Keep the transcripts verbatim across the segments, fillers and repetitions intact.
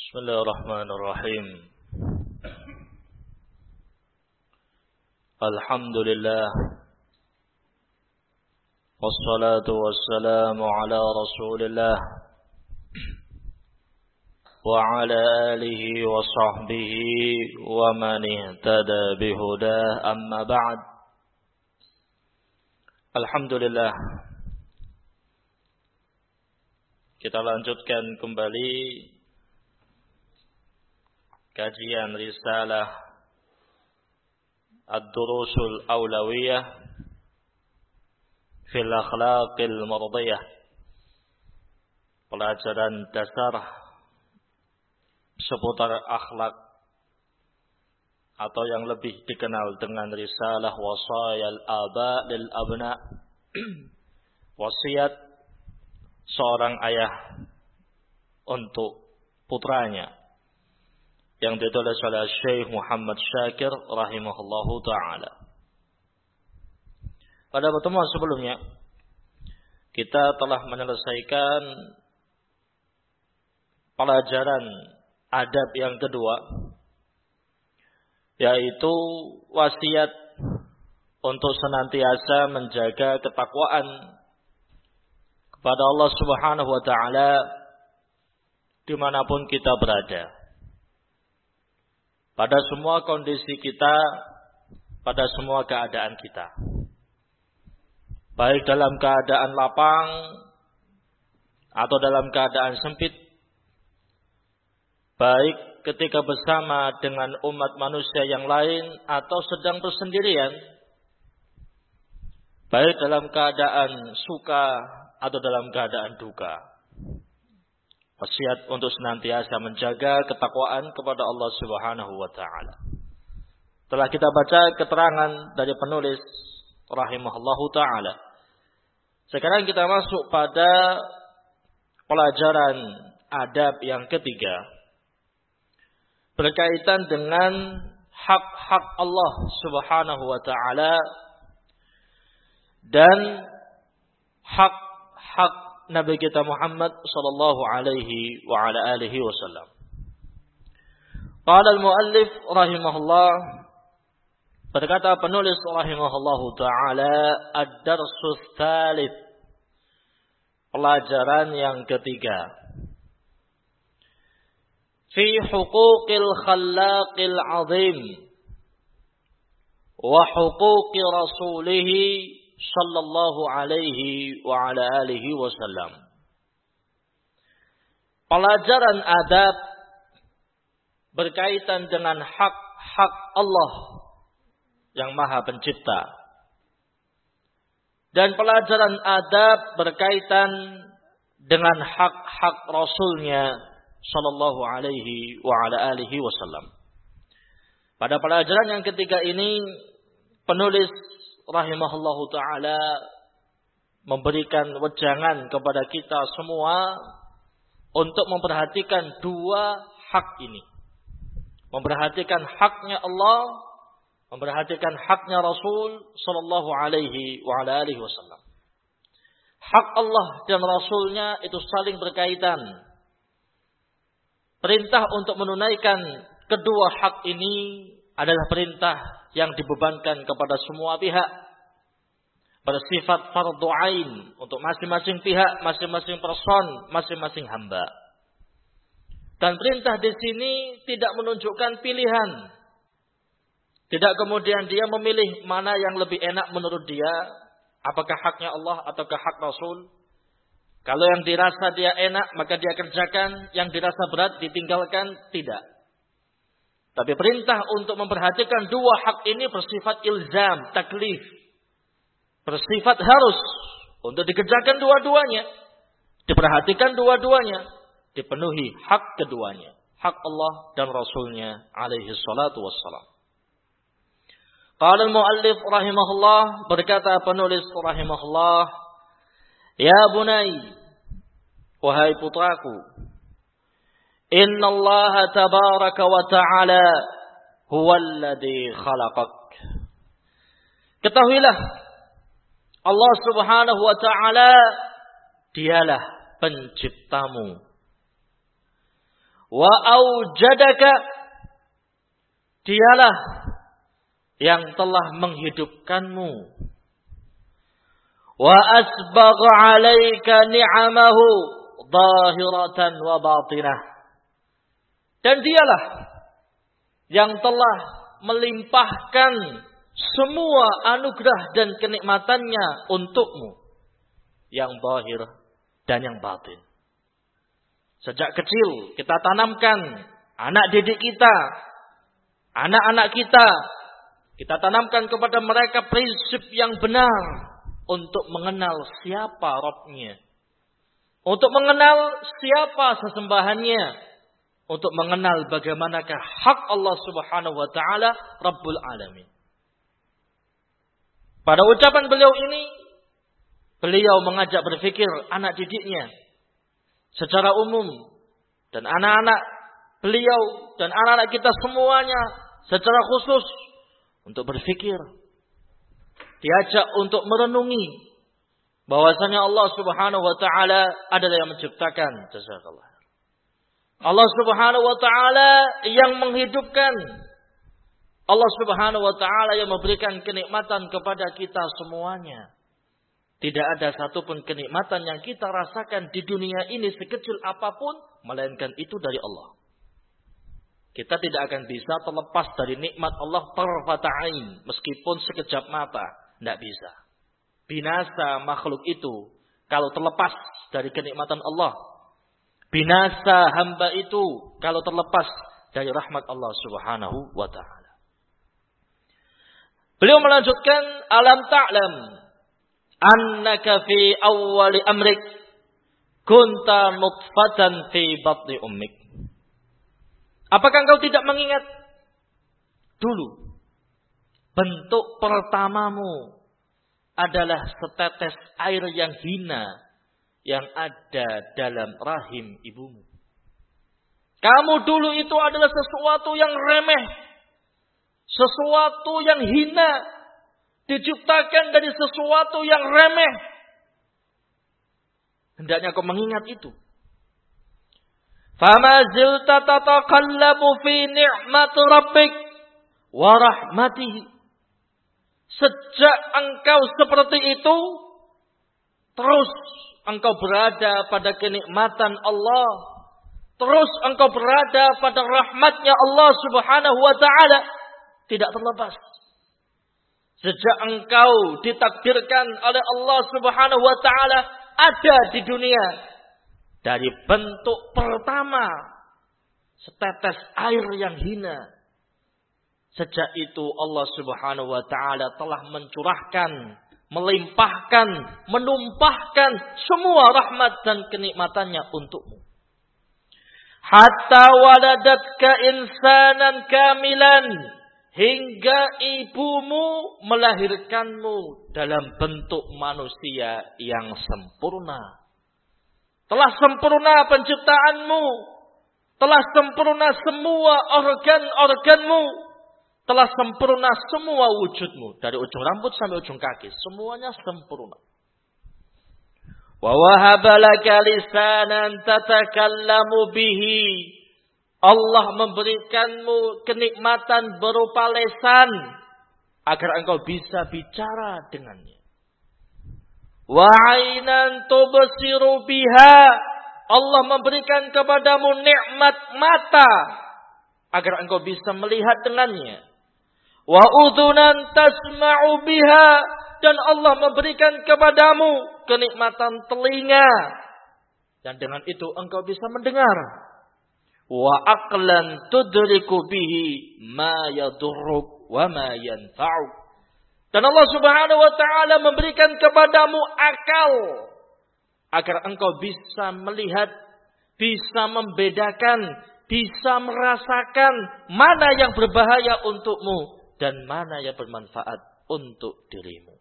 Bismillahirrahmanirrahim. Alhamdulillah. Wassalatu wassalamu ala Rasulillah wa ala alihi wa sahbihi wa man ihtada bihudah, amma ba'd. Alhamdulillah. Kita lanjutkan kembali kajian risalah Ad-Durusul Awlawiyah fil Akhlaqil Mardiyah, pelajaran dasar seputar akhlak atau yang lebih dikenal dengan risalah Wasayal Aba lil Abna, wasiat seorang ayah untuk putranya, yang ditulis oleh Syekh Muhammad Syakir rahimahullahu ta'ala. Pada pertemuan sebelumnya kita telah menyelesaikan pelajaran adab yang kedua, yaitu wasiat untuk senantiasa menjaga ketakwaan kepada Allah Subhanahu wa ta'ala dimanapun kita berada, pada semua kondisi kita, pada semua keadaan kita, baik dalam keadaan lapang atau dalam keadaan sempit, baik ketika bersama dengan umat manusia yang lain atau sedang bersendirian, baik dalam keadaan suka atau dalam keadaan duka. Wasiat untuk senantiasa menjaga ketakwaan kepada Allah Subhanahu wa ta'ala. Telah kita baca keterangan dari penulis rahimahullahu ta'ala. Sekarang kita masuk pada pelajaran adab yang ketiga, berkaitan dengan hak-hak Allah Subhanahu wa ta'ala dan hak-hak Nabi kita Muhammad sallallahu alaihi wa ala alihi wasallam. Qala al-muallif rahimahullah, berkata penulis rahimahullahu taala, ad-darsus tsalits, pelajaran yang ketiga, fi huquqil khallaqil azim wa huquqi rasulih sallallahu alaihi wa ala alihi wasallam. Pelajaran adab berkaitan dengan hak-hak Allah yang Maha Pencipta, dan pelajaran adab berkaitan dengan hak-hak Rasulnya sallallahu alaihi wa ala alihi wasallam. Pada pelajaran yang ketiga ini, penulis rahimahullahu ta'ala memberikan wejangan kepada kita semua untuk memperhatikan dua hak ini. Memperhatikan haknya Allah, memperhatikan haknya Rasul sallallahu alaihi wa ala alihi wasallam. Hak Allah dan Rasulnya itu saling berkaitan. Perintah untuk menunaikan kedua hak ini adalah perintah yang dibebankan kepada semua pihak, bersifat fardhu ain untuk masing-masing pihak, masing-masing person, masing-masing hamba. Dan perintah di sini tidak menunjukkan pilihan. Tidak kemudian dia memilih mana yang lebih enak menurut dia, apakah haknya Allah ataukah hak Rasul. Kalau yang dirasa dia enak maka dia kerjakan, yang dirasa berat ditinggalkan, tidak. Tapi perintah untuk memperhatikan dua hak ini bersifat ilzam, taklif. Bersifat harus untuk dikerjakan dua-duanya. Diperhatikan dua-duanya. Dipenuhi hak keduanya. Hak Allah dan Rasulnya alaihi salatu wassalam. Qala al-muallif rahimahullah, berkata penulis rahimahullah, ya bunai, wahai putraku, Inna Allah tabaraka wa ta'ala huwa alladhi khalaqak. Ketahuilah, Allah subhanahu wa ta'ala dialah penciptamu. wa aujadaka, dialah yang telah menghidupkanmu, wa asbagha 'alaika ni'amahu zahiratan wa batinah, dan dialah yang telah melimpahkan semua anugerah dan kenikmatannya untukmu, yang zahir dan yang batin. Sejak kecil kita tanamkan anak didik kita, anak-anak kita, kita tanamkan kepada mereka prinsip yang benar untuk mengenal siapa Rabb-Nya, untuk mengenal siapa sesembahannya, untuk mengenal bagaimanakah hak Allah Subhanahu wa taala Rabbul Alamin. Pada ucapan beliau ini, beliau mengajak berpikir anak didiknya secara umum, dan anak-anak beliau dan anak-anak kita semuanya secara khusus untuk berpikir, diajak untuk merenungi bahwasanya Allah Subhanahu wa taala adalah yang menciptakan. Jazakallah. Allah Subhanahu wa taala yang menghidupkan. Allah Subhanahu wa taala yang memberikan kenikmatan kepada kita semuanya. Tidak ada satupun kenikmatan yang kita rasakan di dunia ini sekecil apapun, melainkan itu dari Allah. Kita tidak akan bisa terlepas dari nikmat Allah tarfata ain, meskipun sekejap mata. Tidak bisa. Binasa makhluk itu kalau terlepas dari kenikmatan Allah. Binasa hamba itu kalau terlepas dari rahmat Allah Subhanahu wa ta'ala. Beliau melanjutkan, alam ta'lam annaka fi awwali amrik kunta nutfatan fi batni ummik. Apakah engkau tidak mengingat dulu bentuk pertamamu adalah setetes air yang hina yang ada dalam rahim ibumu. Kamu dulu itu adalah sesuatu yang remeh, sesuatu yang hina, diciptakan dari sesuatu yang remeh. Hendaknya kau mengingat itu. Fama zilta tataqallabu fi ni'mati rabbik wa rahmatihi. Sejak engkau seperti itu, terus engkau berada pada kenikmatan Allah, terus engkau berada pada rahmatnya Allah Subhanahu wa ta'ala, tidak terlepas. Sejak engkau ditakdirkan oleh Allah Subhanahu wa ta'ala ada di dunia, dari bentuk pertama setetes air yang hina, sejak itu Allah Subhanahu wa ta'ala telah mencurahkan, melimpahkan, menumpahkan semua rahmat dan kenikmatannya untukmu. Hatta waladatka insanan kamilan, hingga ibumu melahirkanmu dalam bentuk manusia yang sempurna. Telah sempurna penciptaanmu, telah sempurna semua organ-organmu, telah sempurna semua wujudmu, dari ujung rambut sampai ujung kaki, semuanya sempurna. Wa wahaba laka lisanan tatakallamu bihi. Allah memberikanmu kenikmatan berupa lisan agar engkau bisa bicara dengannya. Wa 'ainan tubsiru biha. Allah memberikan kepadamu nikmat mata agar engkau bisa melihat dengannya. Wa udhunan tasma'u biha. Dan Allah memberikan kepadamu kenikmatan telinga. Dan dengan itu engkau bisa mendengar. Wa aqlan tudriku bihi ma yadurruk wa ma yanfa'uk. Dan Allah Subhanahu wa ta'ala memberikan kepadamu akal agar engkau bisa melihat, bisa membedakan, bisa merasakan mana yang berbahaya untukmu dan mana yang bermanfaat untuk dirimu.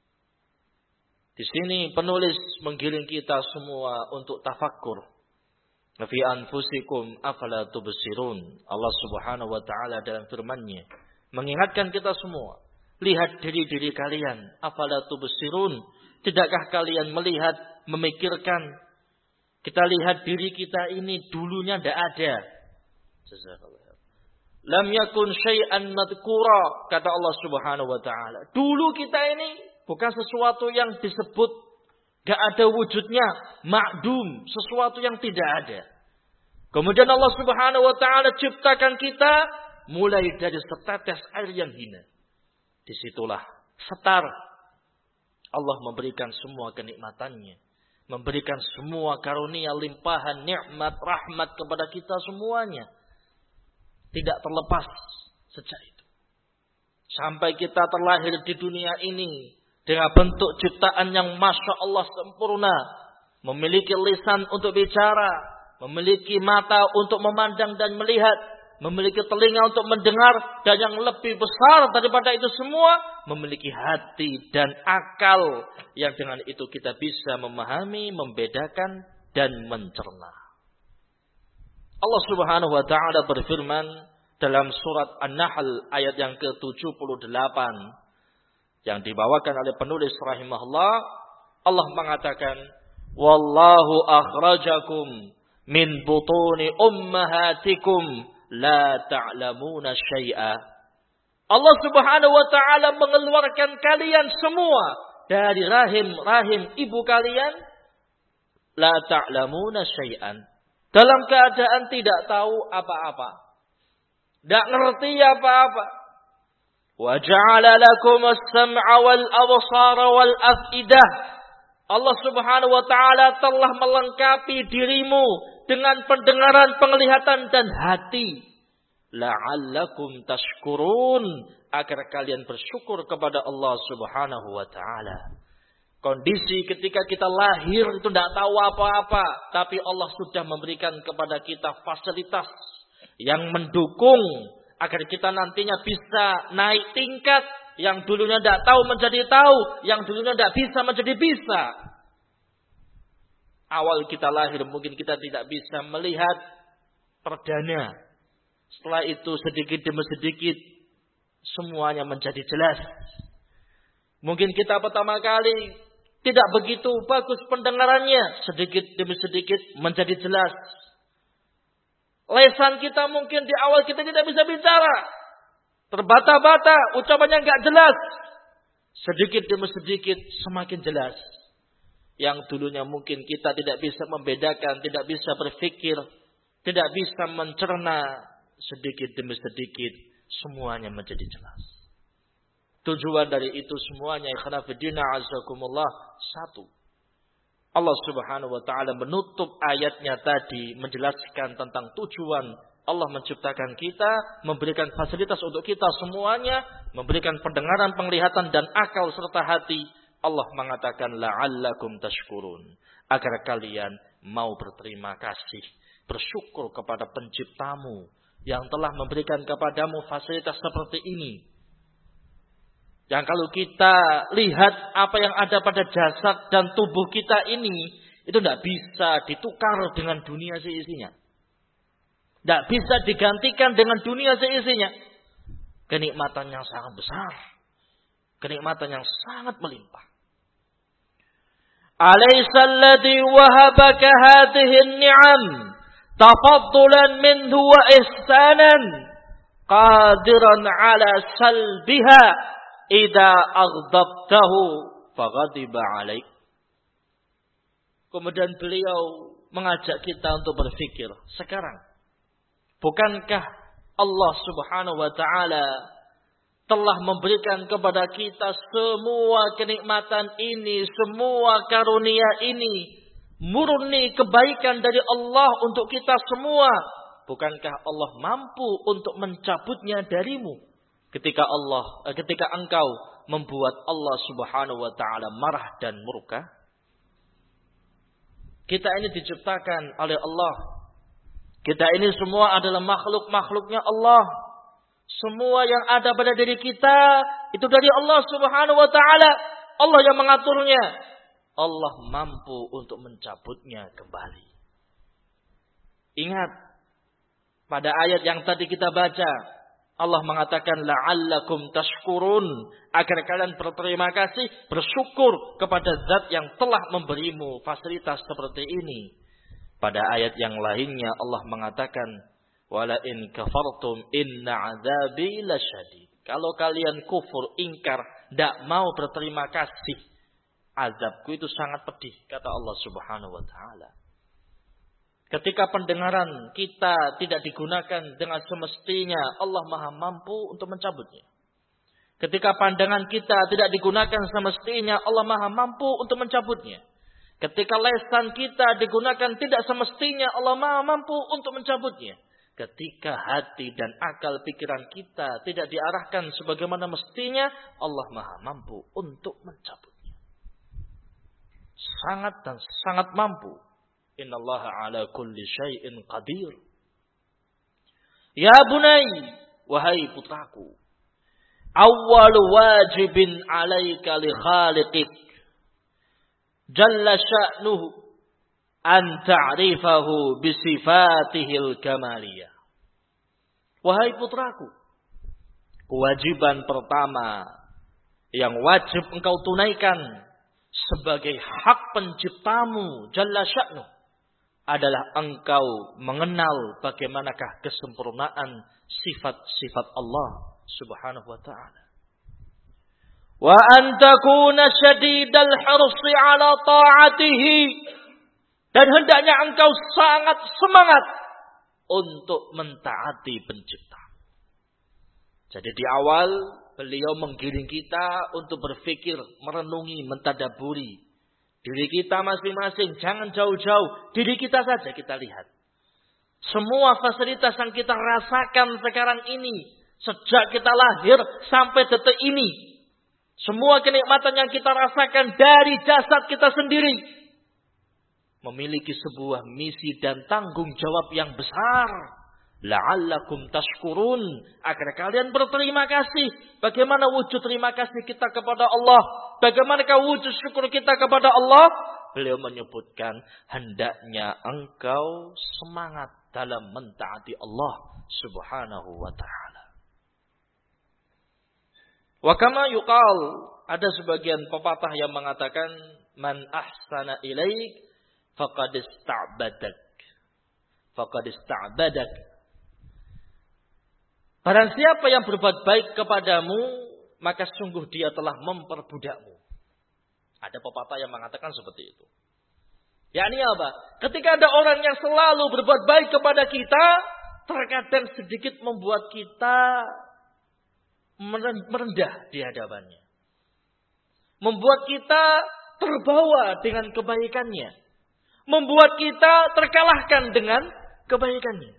Di sini penulis menggiring kita semua untuk tafakkur. Fi anfusikum afala tubsirun. Allah Subhanahu wa ta'ala dalam firman-Nya mengingatkan kita semua, lihat diri-diri kalian, afala tubsirun. Tidakkah kalian melihat, memikirkan? Kita lihat diri kita ini dulunya tidak ada, Jazakallahu. Lam yakun syai'an madhkura, kata Allah Subhanahu wa taala. Dulu kita ini bukan sesuatu yang disebut, gak ada wujudnya, ma'dum, sesuatu yang tidak ada. Kemudian Allah Subhanahu wa taala ciptakan kita mulai dari setetes air yang hina. Disitulah setar Allah memberikan semua kenikmatannya, memberikan semua karunia, limpahan, nikmat, rahmat kepada kita semuanya. Tidak terlepas sejak itu. Sampai kita terlahir di dunia ini dengan bentuk ciptaan yang Masya Allah sempurna. Memiliki lisan untuk bicara, memiliki mata untuk memandang dan melihat, memiliki telinga untuk mendengar, dan yang lebih besar daripada itu semua, memiliki hati dan akal yang dengan itu kita bisa memahami, membedakan, dan mencerna. Allah Subhanahu wa taala berfirman dalam surat An-Nahl ayat yang ke tujuh puluh delapan yang dibawakan oleh penulis rahimahullah. Allah mengatakan, "Wallahu akhrajakum min butuni ummahatikum la ta'lamuna syai'a." Allah Subhanahu wa taala mengeluarkan kalian semua dari rahim-rahim ibu kalian, la ta'lamuna syai'an, dalam keadaan tidak tahu apa-apa, tidak ngerti apa-apa. Wa ja'ala lakum as-sam'a wal absara wal af'idah. Allah Subhanahu wa taala telah melengkapi dirimu dengan pendengaran, penglihatan, dan hati. La'allakum tashkurun, agar kalian bersyukur kepada Allah Subhanahu wa taala. Kondisi ketika kita lahir itu tidak tahu apa-apa, tapi Allah sudah memberikan kepada kita fasilitas yang mendukung agar kita nantinya bisa naik tingkat. Yang dulunya tidak tahu menjadi tahu, yang dulunya tidak bisa menjadi bisa. Awal kita lahir mungkin kita tidak bisa melihat perdana. Setelah itu sedikit demi sedikit semuanya menjadi jelas. Mungkin kita pertama kali tidak begitu bagus pendengarannya, sedikit demi sedikit menjadi jelas. Lesan kita mungkin di awal kita tidak bisa bicara, terbata-bata, ucapannya enggak jelas. Sedikit demi sedikit semakin jelas. Yang dulunya mungkin kita tidak bisa membedakan, tidak bisa berpikir, tidak bisa mencerna, sedikit demi sedikit semuanya menjadi jelas. Tujuan dari itu semuanya, ikhwan fillah azakumullah, satu. Allah Subhanahu wa taala menutup ayatnya tadi menjelaskan tentang tujuan Allah menciptakan kita, memberikan fasilitas untuk kita semuanya, memberikan pendengaran, penglihatan, dan akal serta hati. Allah mengatakan la'allakum tashkurun, agar kalian mau berterima kasih, bersyukur kepada penciptamu yang telah memberikan kepadamu fasilitas seperti ini. Yang kalau kita lihat apa yang ada pada jasad dan tubuh kita ini, itu tidak bisa ditukar dengan dunia seisinya. Tidak bisa digantikan dengan dunia seisinya. Kenikmatan yang sangat besar. Kenikmatan yang sangat melimpah. Alaysa alladhi wahabaka hadhihi an-ni'am tafaddulan minhu wa ihsanan qadiran ala salbiha idza aghdabtahu faghadiba alaik. Kemudian beliau mengajak kita untuk berpikir, sekarang bukankah Allah Subhanahu wa taala telah memberikan kepada kita semua kenikmatan ini, semua karunia ini, murni kebaikan dari Allah untuk kita semua. Bukankah Allah mampu untuk mencabutnya darimu ketika Allah, ketika engkau membuat Allah Subhanahu wa taala marah dan murka? Kita ini diciptakan oleh Allah. Kita ini semua adalah makhluk-makhluknya Allah. Semua yang ada pada diri kita itu dari Allah Subhanahu wa taala. Allah yang mengaturnya. Allah mampu untuk mencabutnya kembali. Ingat pada ayat yang tadi kita baca, Allah mengatakan la'allakum tashkurun, agar kalian berterima kasih, bersyukur kepada zat yang telah memberimu fasilitas seperti ini. Pada ayat yang lainnya Allah mengatakan Wala in kafartum inna 'adzabi lasyadid. Kalau kalian kufur, ingkar, tidak mau berterima kasih, azabku itu sangat pedih, kata Allah Subhanahu wa taala. Ketika pendengaran kita tidak digunakan dengan semestinya, Allah Maha mampu untuk mencabutnya. Ketika pandangan kita tidak digunakan semestinya, Allah Maha mampu untuk mencabutnya. Ketika lesan kita digunakan tidak semestinya, Allah Maha mampu untuk mencabutnya. Ketika hati dan akal pikiran kita tidak diarahkan sebagaimana mestinya, Allah Maha mampu untuk mencabutnya. Sangat dan sangat mampu. Innallaha ala kulli syai'in qadir. Ya bunai, wahai putraku, awwal wajibin alaika li khaliqik jalla sya'nuhu an ta'rifahu bi sifatihil kamaliyah. Wahai putraku, kewajiban pertama yang wajib engkau tunaikan sebagai hak penciptamu jalla sya'nuh adalah engkau mengenal bagaimanakah kesempurnaan sifat-sifat Allah Subhanahu wa ta'ala. Wa an takuna syadidal hirsi ala ta'atihi. Dan hendaknya engkau sangat semangat untuk mentaati pencipta. Jadi di awal beliau menggiring kita untuk berpikir, merenungi, mentadaburi diri kita masing-masing. Jangan jauh-jauh, diri kita saja kita lihat. Semua fasilitas yang kita rasakan sekarang ini, sejak kita lahir sampai detik ini, semua kenikmatan yang kita rasakan dari jasad kita sendiri, memiliki sebuah misi dan tanggung jawab yang besar. La'allakum tashkurun, agar kalian berterima kasih. Bagaimana wujud terima kasih kita kepada Allah? Bagaimanakah wujud syukur kita kepada Allah? Beliau menyebutkan, hendaknya engkau semangat dalam mentaati Allah Subhanahu wa ta'ala. Wa kama yuqal, ada sebagian pepatah yang mengatakan, man ahsana ilaik faqad ista'badak. Faqad ista'badak. Barang siapa yang berbuat baik kepadamu, maka sungguh dia telah memperbudakmu. Ada pepatah yang mengatakan seperti itu. Yakni apa? Ketika ada orang yang selalu berbuat baik kepada kita, terkadang sedikit membuat kita merendah di hadapannya. Membuat kita terbawa dengan kebaikannya. Membuat kita terkalahkan dengan kebaikannya.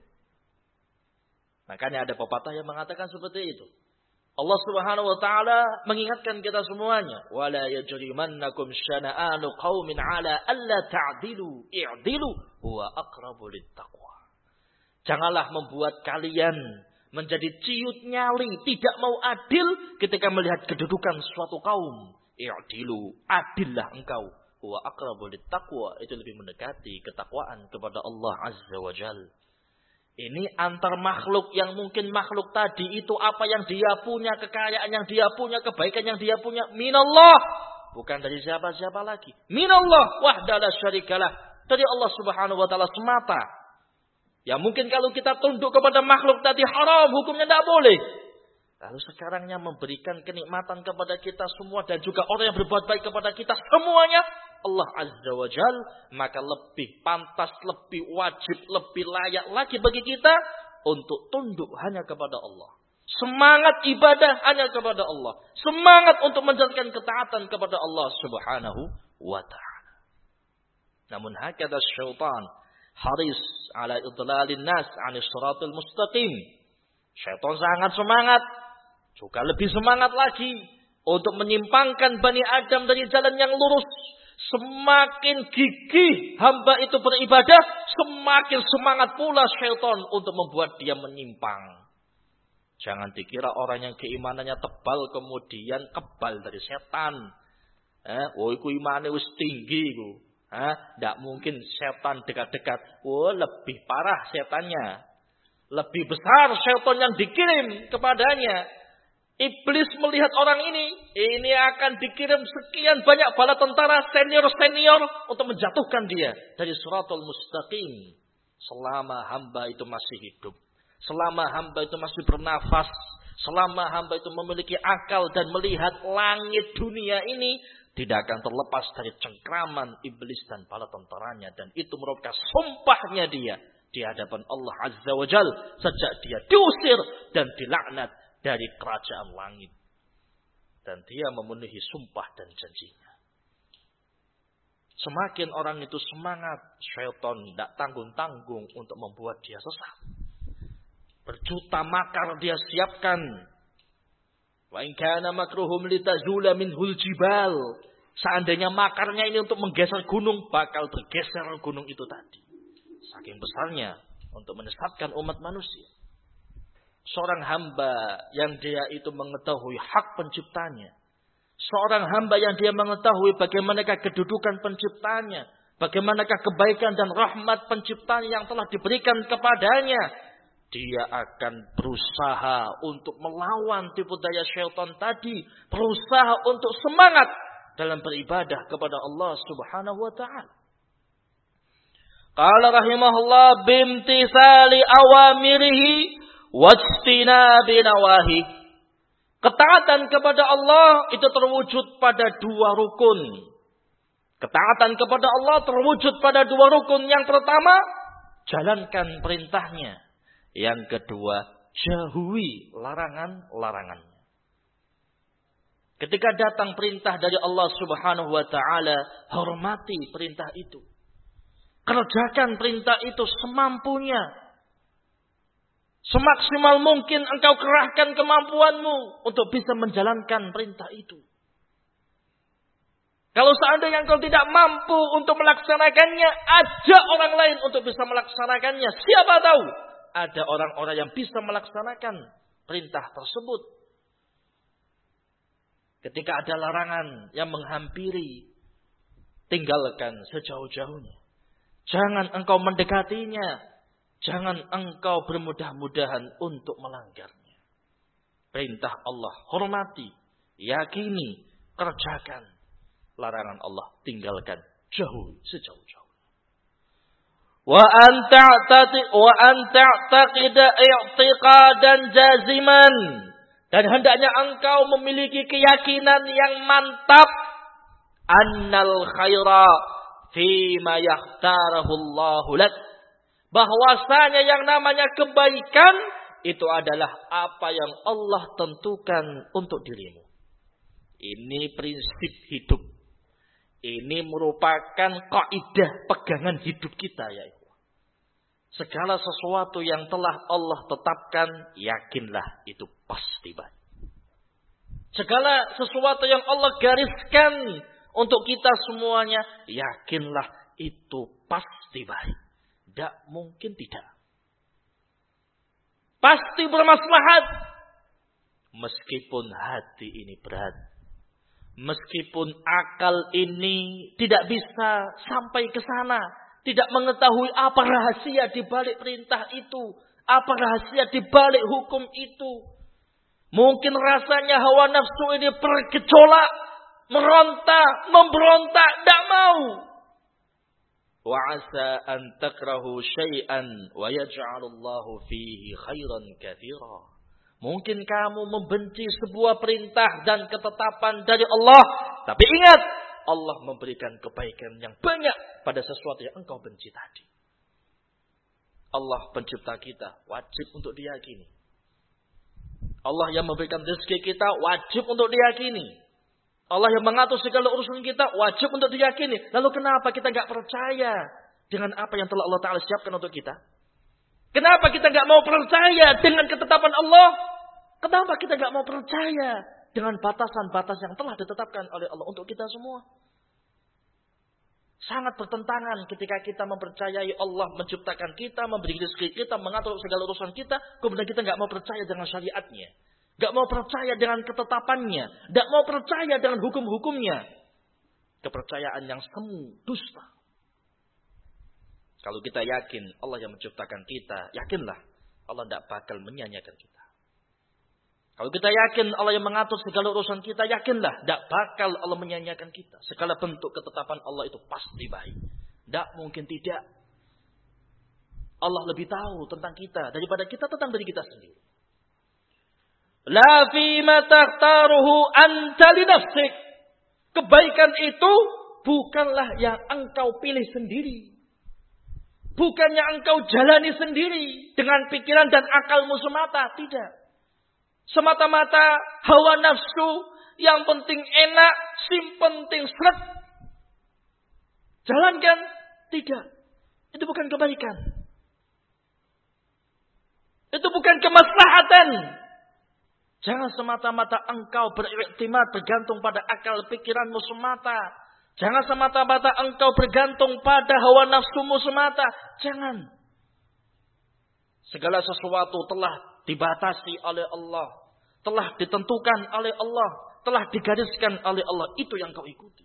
Makanya ada pepatah yang mengatakan seperti itu. Allah Subhanahu wa taala mengingatkan kita semuanya, wala yajrimannakum syana'anu qaumin 'ala alla ta'dilu, i'dilu huwa aqrabu littaqwa. Janganlah membuat kalian menjadi ciut nyali, tidak mau adil ketika melihat kedudukan suatu kaum. I'dilu, adillah engkau. Huwa aqrabu littaqwa, itu lebih mendekati ketakwaan kepada Allah Azza wa Jalla. Ini antar makhluk yang mungkin makhluk tadi itu apa yang dia punya, kekayaan yang dia punya, kebaikan yang dia punya, minallah. Bukan dari siapa-siapa lagi. Minallah wahdalah syarikalah. Dari Allah Subhanahu wa ta'ala semata. Ya mungkin kalau kita tunduk kepada makhluk tadi haram, hukumnya tidak boleh. Lalu sekarangnya memberikan kenikmatan kepada kita semua dan juga orang yang berbuat baik kepada kita semuanya, Allah Azza wa Jal, maka lebih pantas, lebih wajib, lebih layak lagi bagi kita untuk tunduk hanya kepada Allah. Semangat ibadah hanya kepada Allah. Semangat untuk menjalankan ketaatan kepada Allah Subhanahu wa ta'ala. Namun hakadha syaitan haris ala idlalin nas anis siratul mustaqim. Syaitan sangat semangat, juga lebih semangat lagi untuk menyimpangkan Bani Adam dari jalan yang lurus. Semakin gigih hamba itu beribadah, semakin semangat pula syaitan untuk membuat dia menyimpang. Jangan dikira orang yang keimanannya tebal kemudian kebal dari setan. Eh, oh iku imane wis tinggi iku. Eh, ndak mungkin setan dekat-dekat. Oh, lebih parah setannya. Lebih besar syaitan yang dikirim kepadanya. Iblis melihat orang ini, ini akan dikirim sekian banyak bala tentara senior-senior untuk menjatuhkan dia dari siratul mustaqim selama hamba itu masih hidup. selama hamba itu masih bernafas, selama hamba itu memiliki akal dan melihat langit dunia ini, tidak akan terlepas dari cengkraman iblis dan bala tentaranya. Dan itu merupakan sumpahnya dia di hadapan Allah Azza wa Jal sejak dia diusir dan dilaknat dari kerajaan langit. Dan dia memenuhi sumpah dan janjinya. Semakin orang itu semangat, syaitan tidak tanggung-tanggung untuk membuat dia sesat. Berjuta makar dia siapkan. Wa in kana makruhum litazula minhul jibal. Seandainya makarnya ini untuk menggeser gunung, bakal bergeser gunung itu tadi. Saking besarnya untuk menyesatkan umat manusia. Seorang hamba yang dia itu mengetahui hak penciptanya. Seorang hamba yang dia mengetahui bagaimanakah kedudukan penciptanya. Bagaimanakah kebaikan dan rahmat penciptanya yang telah diberikan kepadanya. Dia akan berusaha untuk melawan tipu daya syaitan tadi. Berusaha untuk semangat dalam beribadah kepada Allah Subhanahu wa ta'ala. Qala rahimahullah bimtisali awamirihi wajtinabi nawahi. Ketaatan kepada Allah itu terwujud pada dua rukun. Ketaatan kepada Allah terwujud pada dua rukun. Yang pertama, jalankan perintahnya. Yang kedua, jauhi larangan-larangannya. Ketika datang perintah dari Allah Subhanahu wa ta'ala, hormati perintah itu. Kerjakan perintah itu semampunya. Semaksimal mungkin engkau kerahkan kemampuanmu untuk bisa menjalankan perintah itu. Kalau seandainya engkau tidak mampu untuk melaksanakannya, ajak orang lain untuk bisa melaksanakannya. Siapa tahu ada orang-orang yang bisa melaksanakan perintah tersebut. Ketika ada larangan yang menghampiri, tinggalkan sejauh-jauhnya. Jangan engkau mendekatinya. Jangan engkau bermudah-mudahan untuk melanggarnya. Perintah Allah hormati, yakini, kerjakan. Larangan Allah tinggalkan, jauh sejauh-jauh. Wa anta ta'taqid wa anta ta'taqid i'tiqadan jaziman, dan hendaknya engkau memiliki keyakinan yang mantap annal khaira fi ma yahtarahu Allahu lak, bahwasanya yang namanya kebaikan itu adalah apa yang Allah tentukan untuk dirimu. Ini prinsip hidup. Ini merupakan kaidah pegangan hidup kita, ya. Segala sesuatu yang telah Allah tetapkan, yakinlah itu pasti baik. Segala sesuatu yang Allah gariskan untuk kita semuanya, yakinlah itu pasti baik. Tidak mungkin tidak. Pasti bermaslahat. Meskipun hati ini berat. Meskipun akal ini tidak bisa sampai ke sana. Tidak mengetahui apa rahasia di balik perintah itu. Apa rahasia di balik hukum itu. Mungkin rasanya hawa nafsu ini bergejolak. Meronta, memberontak, tidak mau. Wa asa an takrahu syai'an wa yaj'alullahu fihi khairan katsira. Mungkin kamu membenci sebuah perintah dan ketetapan dari Allah. Tapi ingat, Allah memberikan kebaikan yang banyak pada sesuatu yang engkau benci tadi. Allah pencipta kita, wajib untuk diyakini. Allah yang memberikan rezeki kita, wajib untuk diyakini. Allah yang mengatur segala urusan kita, wajib untuk diyakini. Lalu kenapa kita gak percaya dengan apa yang telah Allah Ta'ala siapkan untuk kita? Kenapa kita gak mau percaya dengan ketetapan Allah? Kenapa kita gak mau percaya dengan batasan-batas yang telah ditetapkan oleh Allah untuk kita semua? Sangat bertentangan ketika kita mempercayai Allah menciptakan kita, memberi rezeki kita, mengatur segala urusan kita, kemudian kita gak mau percaya dengan syariatnya. Gak mau percaya dengan ketetapannya. Gak mau percaya dengan hukum-hukumnya. Kepercayaan yang semu, dusta. Kalau kita yakin Allah yang menciptakan kita, yakinlah Allah tidak bakal menyanyiakan kita. Kalau kita yakin Allah yang mengatur segala urusan kita, yakinlah tidak bakal Allah menyanyiakan kita. Segala bentuk ketetapan Allah itu pasti baik. Tidak mungkin tidak. Allah lebih tahu tentang kita daripada kita tentang diri kita sendiri. La fima takhtaruhu anta li nafsik. Kebaikan itu bukanlah yang engkau pilih sendiri. Bukannya engkau jalani sendiri dengan pikiran dan akalmu semata. Tidak. Semata-mata hawa nafsu, yang penting enak, sim penting seret. Jalankan. Tidak. Itu bukan kebaikan. Itu bukan kemaslahatan. Jangan semata-mata engkau beriktimat bergantung pada akal pikiranmu semata. Jangan semata-mata engkau bergantung pada hawa nafsumu semata. Jangan. Segala sesuatu telah dibatasi oleh Allah. Telah ditentukan oleh Allah. Telah digariskan oleh Allah. Itu yang kau ikuti.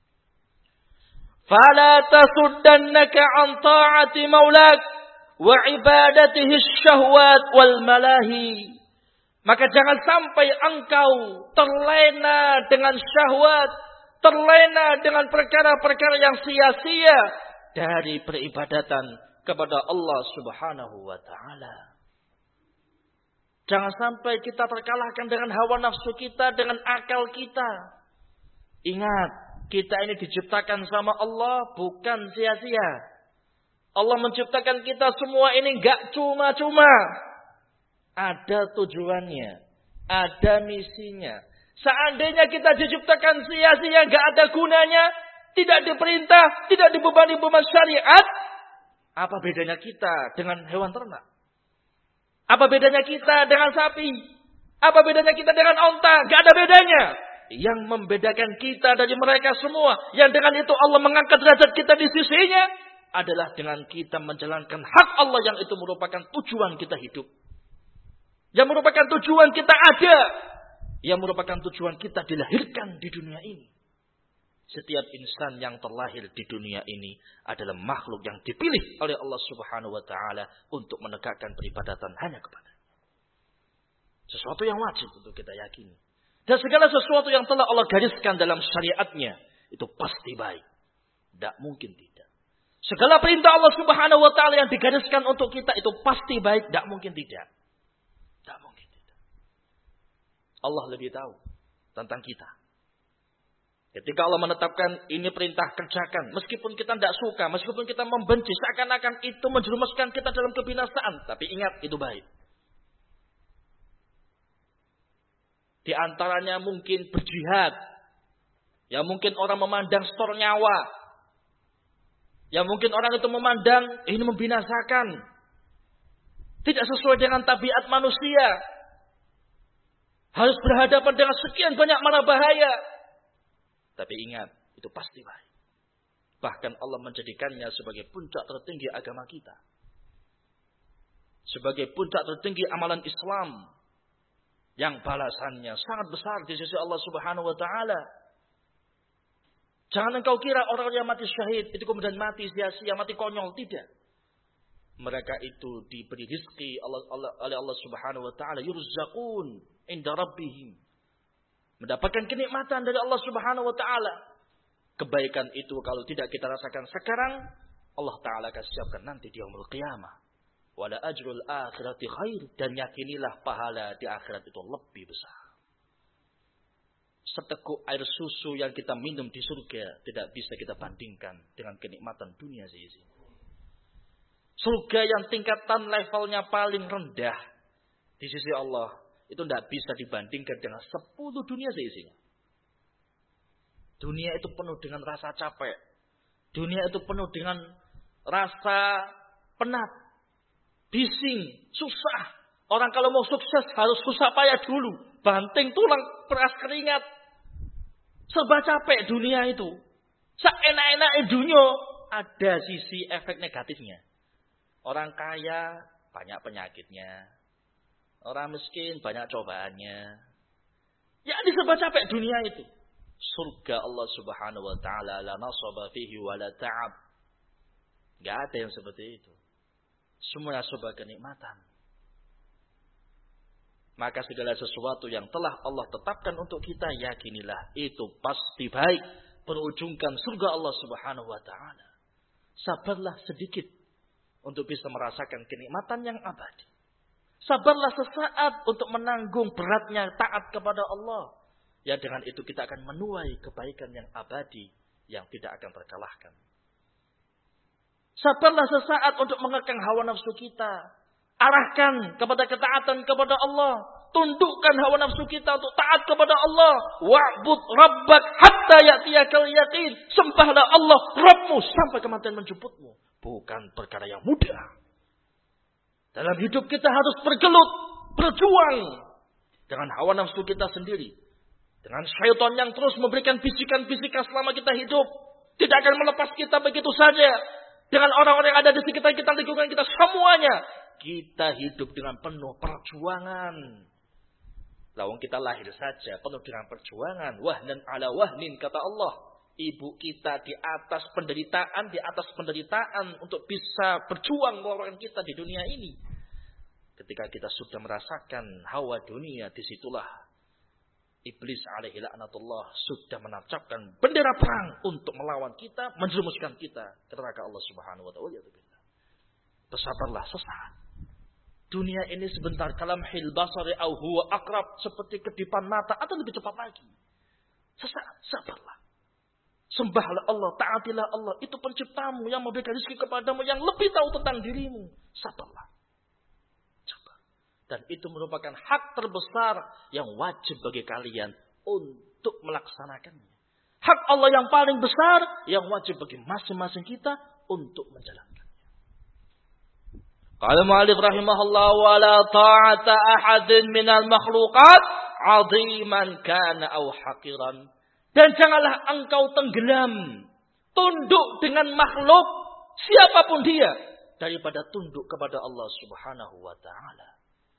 Fala tasuddannaka an ta'ati maulak wa ibadatihi syahwat wal malahi. Maka jangan sampai engkau terlena dengan syahwat, terlena dengan perkara-perkara yang sia-sia dari peribadatan kepada Allah Subhanahu wa taala. Jangan sampai kita terkalahkan dengan hawa nafsu kita, dengan akal kita. Ingat, kita ini diciptakan sama Allah bukan sia-sia. Allah menciptakan kita semua ini enggak cuma-cuma. Ada tujuannya, ada misinya. Seandainya kita diciptakan sia-sia, enggak ada gunanya, tidak diperintah, tidak dibebani beban syariat, apa bedanya kita dengan hewan ternak? Apa bedanya kita dengan sapi? Apa bedanya kita dengan onta? Enggak ada bedanya. Yang membedakan kita dari mereka semua, yang dengan itu Allah mengangkat derajat kita di sisinya, adalah dengan kita menjalankan hak Allah yang itu merupakan tujuan kita hidup. Yang merupakan tujuan kita ada. Yang merupakan tujuan kita dilahirkan di dunia ini. Setiap insan yang terlahir di dunia ini adalah makhluk yang dipilih oleh Allah Subhanahu wa taala untuk menegakkan peribadatan hanya kepada. Sesuatu yang wajib untuk kita yakini. Dan segala sesuatu yang telah Allah gariskan dalam syariatnya itu pasti baik. Tidak mungkin tidak. Segala perintah Allah Subhanahu wa taala yang digariskan untuk kita itu pasti baik, tidak mungkin tidak. Tidak mungkin tidak. Allah lebih tahu tentang kita. Ketika Allah menetapkan ini perintah kerjakan, meskipun kita tidak suka, meskipun kita membenci, seakan-akan itu menjerumuskan kita dalam kebinasaan, tapi ingat itu baik. Di antaranya mungkin berjihad. Ya mungkin orang memandang setor nyawa. Ya mungkin orang itu memandang ini membinasakan. Tidak sesuai dengan tabiat manusia. Harus berhadapan dengan sekian banyak mara bahaya. Tapi ingat, itu pasti baik. Bahkan Allah menjadikannya sebagai puncak tertinggi agama kita. Sebagai puncak tertinggi amalan Islam. Yang balasannya sangat besar di sisi Allah Subhanahu wa taala. Jangan engkau kira orang yang mati syahid itu kemudian mati sia-sia, mati konyol, tidak. Mereka itu diberi rizki Allah, Allah, oleh Allah Subhanahu wa taala, yurzaqun inda rabbihim. Mendapatkan kenikmatan dari Allah Subhanahu wa taala. Kebaikan itu kalau tidak kita rasakan sekarang, Allah taala akan siapkan nanti di yaumul qiyamah. Wala ajrul akhirati khair, dan yakinilah pahala di akhirat itu lebih besar. Seteguk air susu yang kita minum di surga tidak bisa kita bandingkan dengan kenikmatan dunia sini. Surga yang tingkatan levelnya paling rendah di sisi Allah itu tidak bisa dibandingkan dengan sepuluh dunia seisinya. Dunia itu penuh dengan rasa capek. Dunia itu penuh dengan rasa penat, bising, susah. Orang kalau mau sukses harus susah payah dulu. Banting tulang, peras keringat. Serba capek dunia itu. Seenak-enaknya dunia ada sisi efek negatifnya. Orang kaya banyak penyakitnya. Orang miskin banyak cobaannya. Ya ini serba capek dunia itu. Surga Allah Subhanahu wa taala la nasaba fihi wa la ta'ab. Enggak ada yang seperti itu. Semuanya serba kenikmatan. Maka segala sesuatu yang telah Allah tetapkan untuk kita, yakinilah itu pasti baik, berujungkan surga Allah Subhanahu wa taala. Sabarlah sedikit untuk bisa merasakan kenikmatan yang abadi. Sabarlah sesaat untuk menanggung beratnya taat kepada Allah. Ya dengan itu kita akan menuai kebaikan yang abadi yang tidak akan terkalahkan. Sabarlah sesaat untuk mengekang hawa nafsu kita. Arahkan kepada ketaatan kepada Allah. Tundukkan hawa nafsu kita untuk taat kepada Allah. Wa'bud rabbak hatta ya'tiyakal yaqin. Sembahlah Allah Rabbmu sampai kematian menjemputmu. Bukan perkara yang mudah. Dalam hidup kita harus bergelut, berjuang dengan hawa nafsu kita sendiri. Dengan syaitan yang terus memberikan bisikan-bisikan selama kita hidup. Tidak akan melepas kita begitu saja. Dengan orang-orang yang ada di sekitar kita, lingkungan kita, semuanya. Kita hidup dengan penuh perjuangan. Lawang kita lahir saja penuh dengan perjuangan. Wahnan ala wahnin, kata Allah. Ibu kita di atas penderitaan, di atas penderitaan untuk bisa berjuang melawan kita di dunia ini. Ketika kita sudah merasakan hawa dunia, disitulah iblis alaihi laknatullah sudah menancapkan bendera perang untuk melawan kita, menjerumuskan kita ke neraka Allah Subhanahu wa taala. Bersabarlah sesaat. Dunia ini sebentar, kalamhil basari au huwa aqrab, seperti kedipan mata atau lebih cepat lagi. Sesaat, sabarlah. Sembahlah Allah, taatilah Allah. Itu penciptamu yang memberikan rezeki kepadamu, yang lebih tahu tentang dirimu. Sabarlah. Sabar. Dan itu merupakan hak terbesar yang wajib bagi kalian untuk melaksanakannya. Hak Allah yang paling besar yang wajib bagi masing-masing kita untuk menjalankannya. Qala mu'allif rahimahullah wa la ta'ata ahadin minal makhluqat 'aziman kana aw haqiran. Dan janganlah engkau tenggelam, tunduk dengan makhluk, siapapun dia, daripada tunduk kepada Allah Subhanahu wa ta'ala.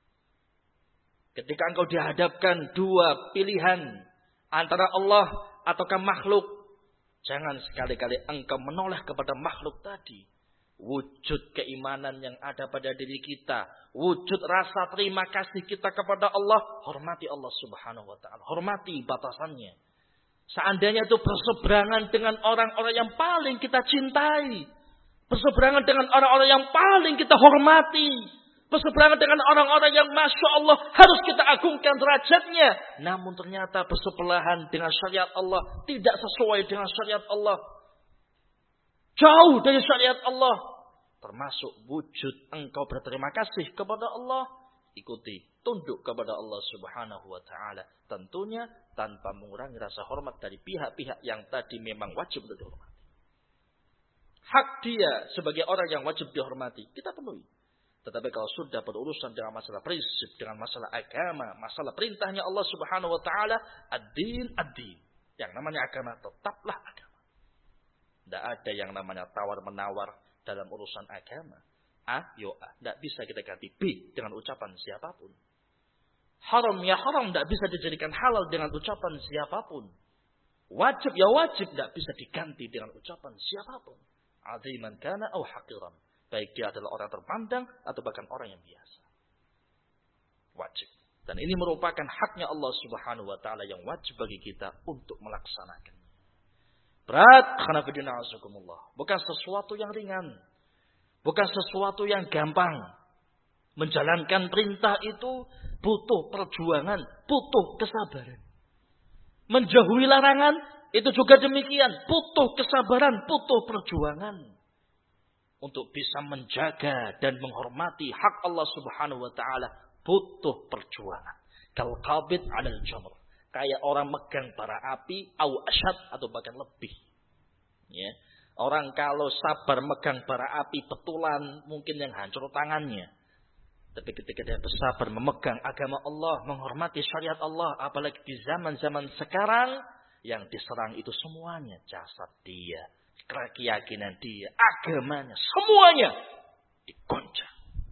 Ketika engkau dihadapkan dua pilihan, antara Allah ataukah makhluk, jangan sekali-kali engkau menoleh kepada makhluk tadi. Wujud keimanan yang ada pada diri kita, wujud rasa terima kasih kita kepada Allah, hormati Allah Subhanahu wa ta'ala, hormati batasannya. Seandainya itu berseberangan dengan orang-orang yang paling kita cintai. Berseberangan dengan orang-orang yang paling kita hormati. Berseberangan dengan orang-orang yang Masya Allah harus kita agungkan derajatnya. Namun ternyata bersebelahan dengan syariat Allah. Tidak sesuai dengan syariat Allah. Jauh dari syariat Allah. Termasuk wujud engkau berterima kasih kepada Allah. Ikuti, tunduk kepada Allah Subhanahu wa ta'ala. Tentunya tanpa mengurangi rasa hormat dari pihak-pihak yang tadi memang wajib untuk dihormati. Hak dia sebagai orang yang wajib dihormati, kita penuhi. Tetapi kalau sudah berurusan dengan masalah prinsip, dengan masalah agama, masalah perintahnya Allah Subhanahu wa ta'ala, ad-din, ad-din. Yang namanya agama, tetaplah agama. Tidak ada yang namanya tawar-menawar dalam urusan agama. A, yo A. Tidak bisa kita ganti B dengan ucapan siapapun. Haram ya haram tidak bisa dijadikan halal dengan ucapan siapapun. Wajib ya wajib tidak bisa diganti dengan ucapan siapapun. Aziman kana au haqiran. Baik dia adalah orang terpandang atau bahkan orang yang biasa. Wajib. Dan ini merupakan haknya Allah Subhanahu wa ta'ala yang wajib bagi kita untuk melaksanakannya. Berat, khanafidina azakumullah. Bukan sesuatu yang ringan. Bukan sesuatu yang gampang. Menjalankan perintah itu butuh perjuangan, butuh kesabaran. Menjauhi larangan itu juga demikian. Butuh kesabaran, butuh perjuangan. Untuk bisa menjaga dan menghormati hak Allah Subhanahu wa ta'ala. Butuh perjuangan. Kal qabid 'alal jamr. Kayak orang megang bara api, au asyad atau bahkan lebih. Ya. Orang kalau sabar megang bara api betulan, mungkin yang hancur tangannya. Tapi ketika dia bersabar memegang agama Allah, menghormati syariat Allah, apalagi di zaman-zaman sekarang, yang diserang itu semuanya. Jasad dia, keyakinan dia, agamanya, semuanya digoncang.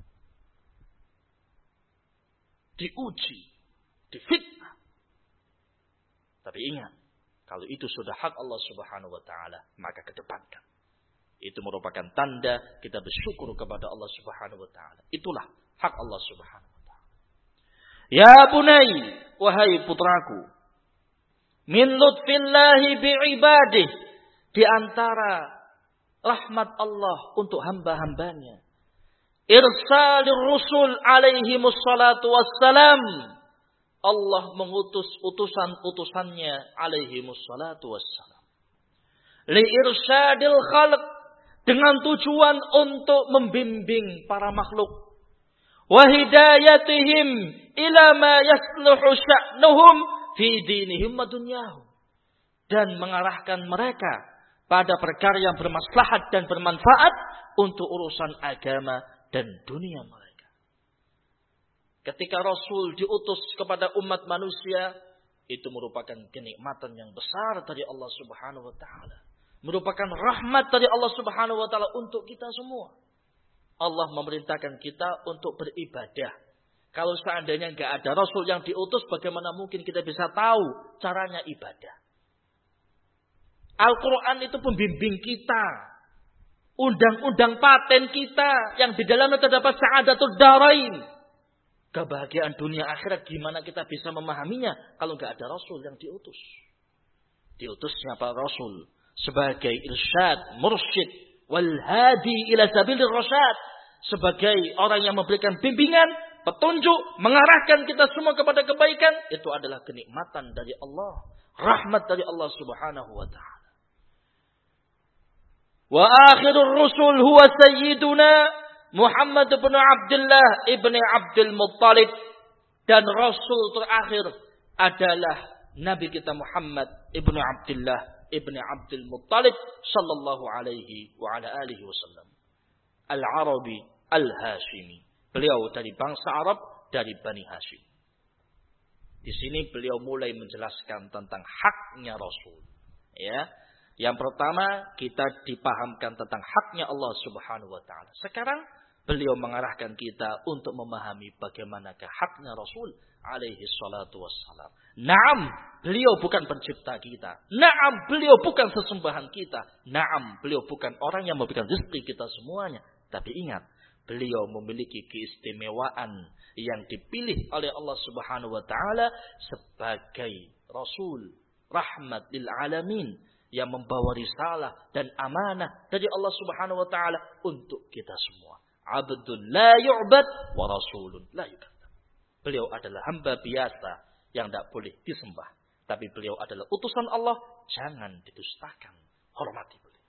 Diuji, difitnah. Tapi ingat, kalau itu sudah hak Allah Subhanahu wa ta'ala, maka kedepankan. Itu merupakan tanda kita bersyukur kepada Allah Subhanahu wa ta'ala. Itulah hak Allah Subhanahu wa ta'ala. Ya bunai, wahai putraku, min lutfillahi bi'ibadih, di antara rahmat Allah untuk hamba-hambanya, irsalir rusul alaihi wassalatu wassalam. Allah mengutus utusan-utusannya alaihi wassalatu wassalam. Li irsyadil khalq, dengan tujuan untuk membimbing para makhluk. Wa hidayatihim ila ma yasluhu sya'nuhum fi dinihim wa dunyahum. Dan mengarahkan mereka pada perkara yang bermaslahat dan bermanfaat untuk urusan agama dan dunia mereka. Ketika Rasul diutus kepada umat manusia, itu merupakan kenikmatan yang besar dari Allah Subhanahu wa taala. Merupakan rahmat dari Allah Subhanahu wa taala untuk kita semua. Allah memerintahkan kita untuk beribadah. Kalau seandainya enggak ada Rasul yang diutus, bagaimana mungkin kita bisa tahu caranya ibadah? Al-Quran itu pembimbing kita. Undang-undang paten kita. Yang di dalamnya terdapat sa'adatul darain. Kebahagiaan dunia akhirat, gimana kita bisa memahaminya kalau enggak ada Rasul yang diutus? Diutusnya para Rasul sebagai irsyad, mursyid, wal hadi ila sabilir rasyad, sebagai orang yang memberikan bimbingan, petunjuk, mengarahkan kita semua kepada kebaikan. Itu adalah kenikmatan dari Allah, rahmat dari Allah Subhanahu wa taala. Wa akhirur rusul huwa sayyiduna Muhammad bin Abdullah ibni Abdul Muttalib, dan Rasul terakhir adalah Nabi kita Muhammad ibnu Abdullah ibni Abdul Muttalib sallallahu alaihi wa ala alihi wasallam. Al-Arabi Al-Hashimi. Beliau dari bangsa Arab, dari Bani Hashim. Di sini beliau mulai menjelaskan tentang haknya Rasul. Ya. Yang pertama, kita dipahamkan tentang haknya Allah Subhanahu wa taala. Sekarang beliau mengarahkan kita untuk memahami bagaimanakah haknya Rasul alaihi salatu wassalam. Naam, beliau bukan pencipta kita. Naam, beliau bukan sesembahan kita. Naam, beliau bukan orang yang memberikan rezeki kita semuanya. Tapi ingat, beliau memiliki keistimewaan yang dipilih oleh Allah Subhanahu wa taala sebagai Rasul rahmat lil alamin, yang membawa risalah dan amanah dari Allah Subhanahu wa taala untuk kita semua. Abdul la yu'bad wa rasulun la yukadzab. Beliau adalah hamba biasa yang tidak boleh disembah, tapi beliau adalah utusan Allah, jangan didustakan. Hormati beliau.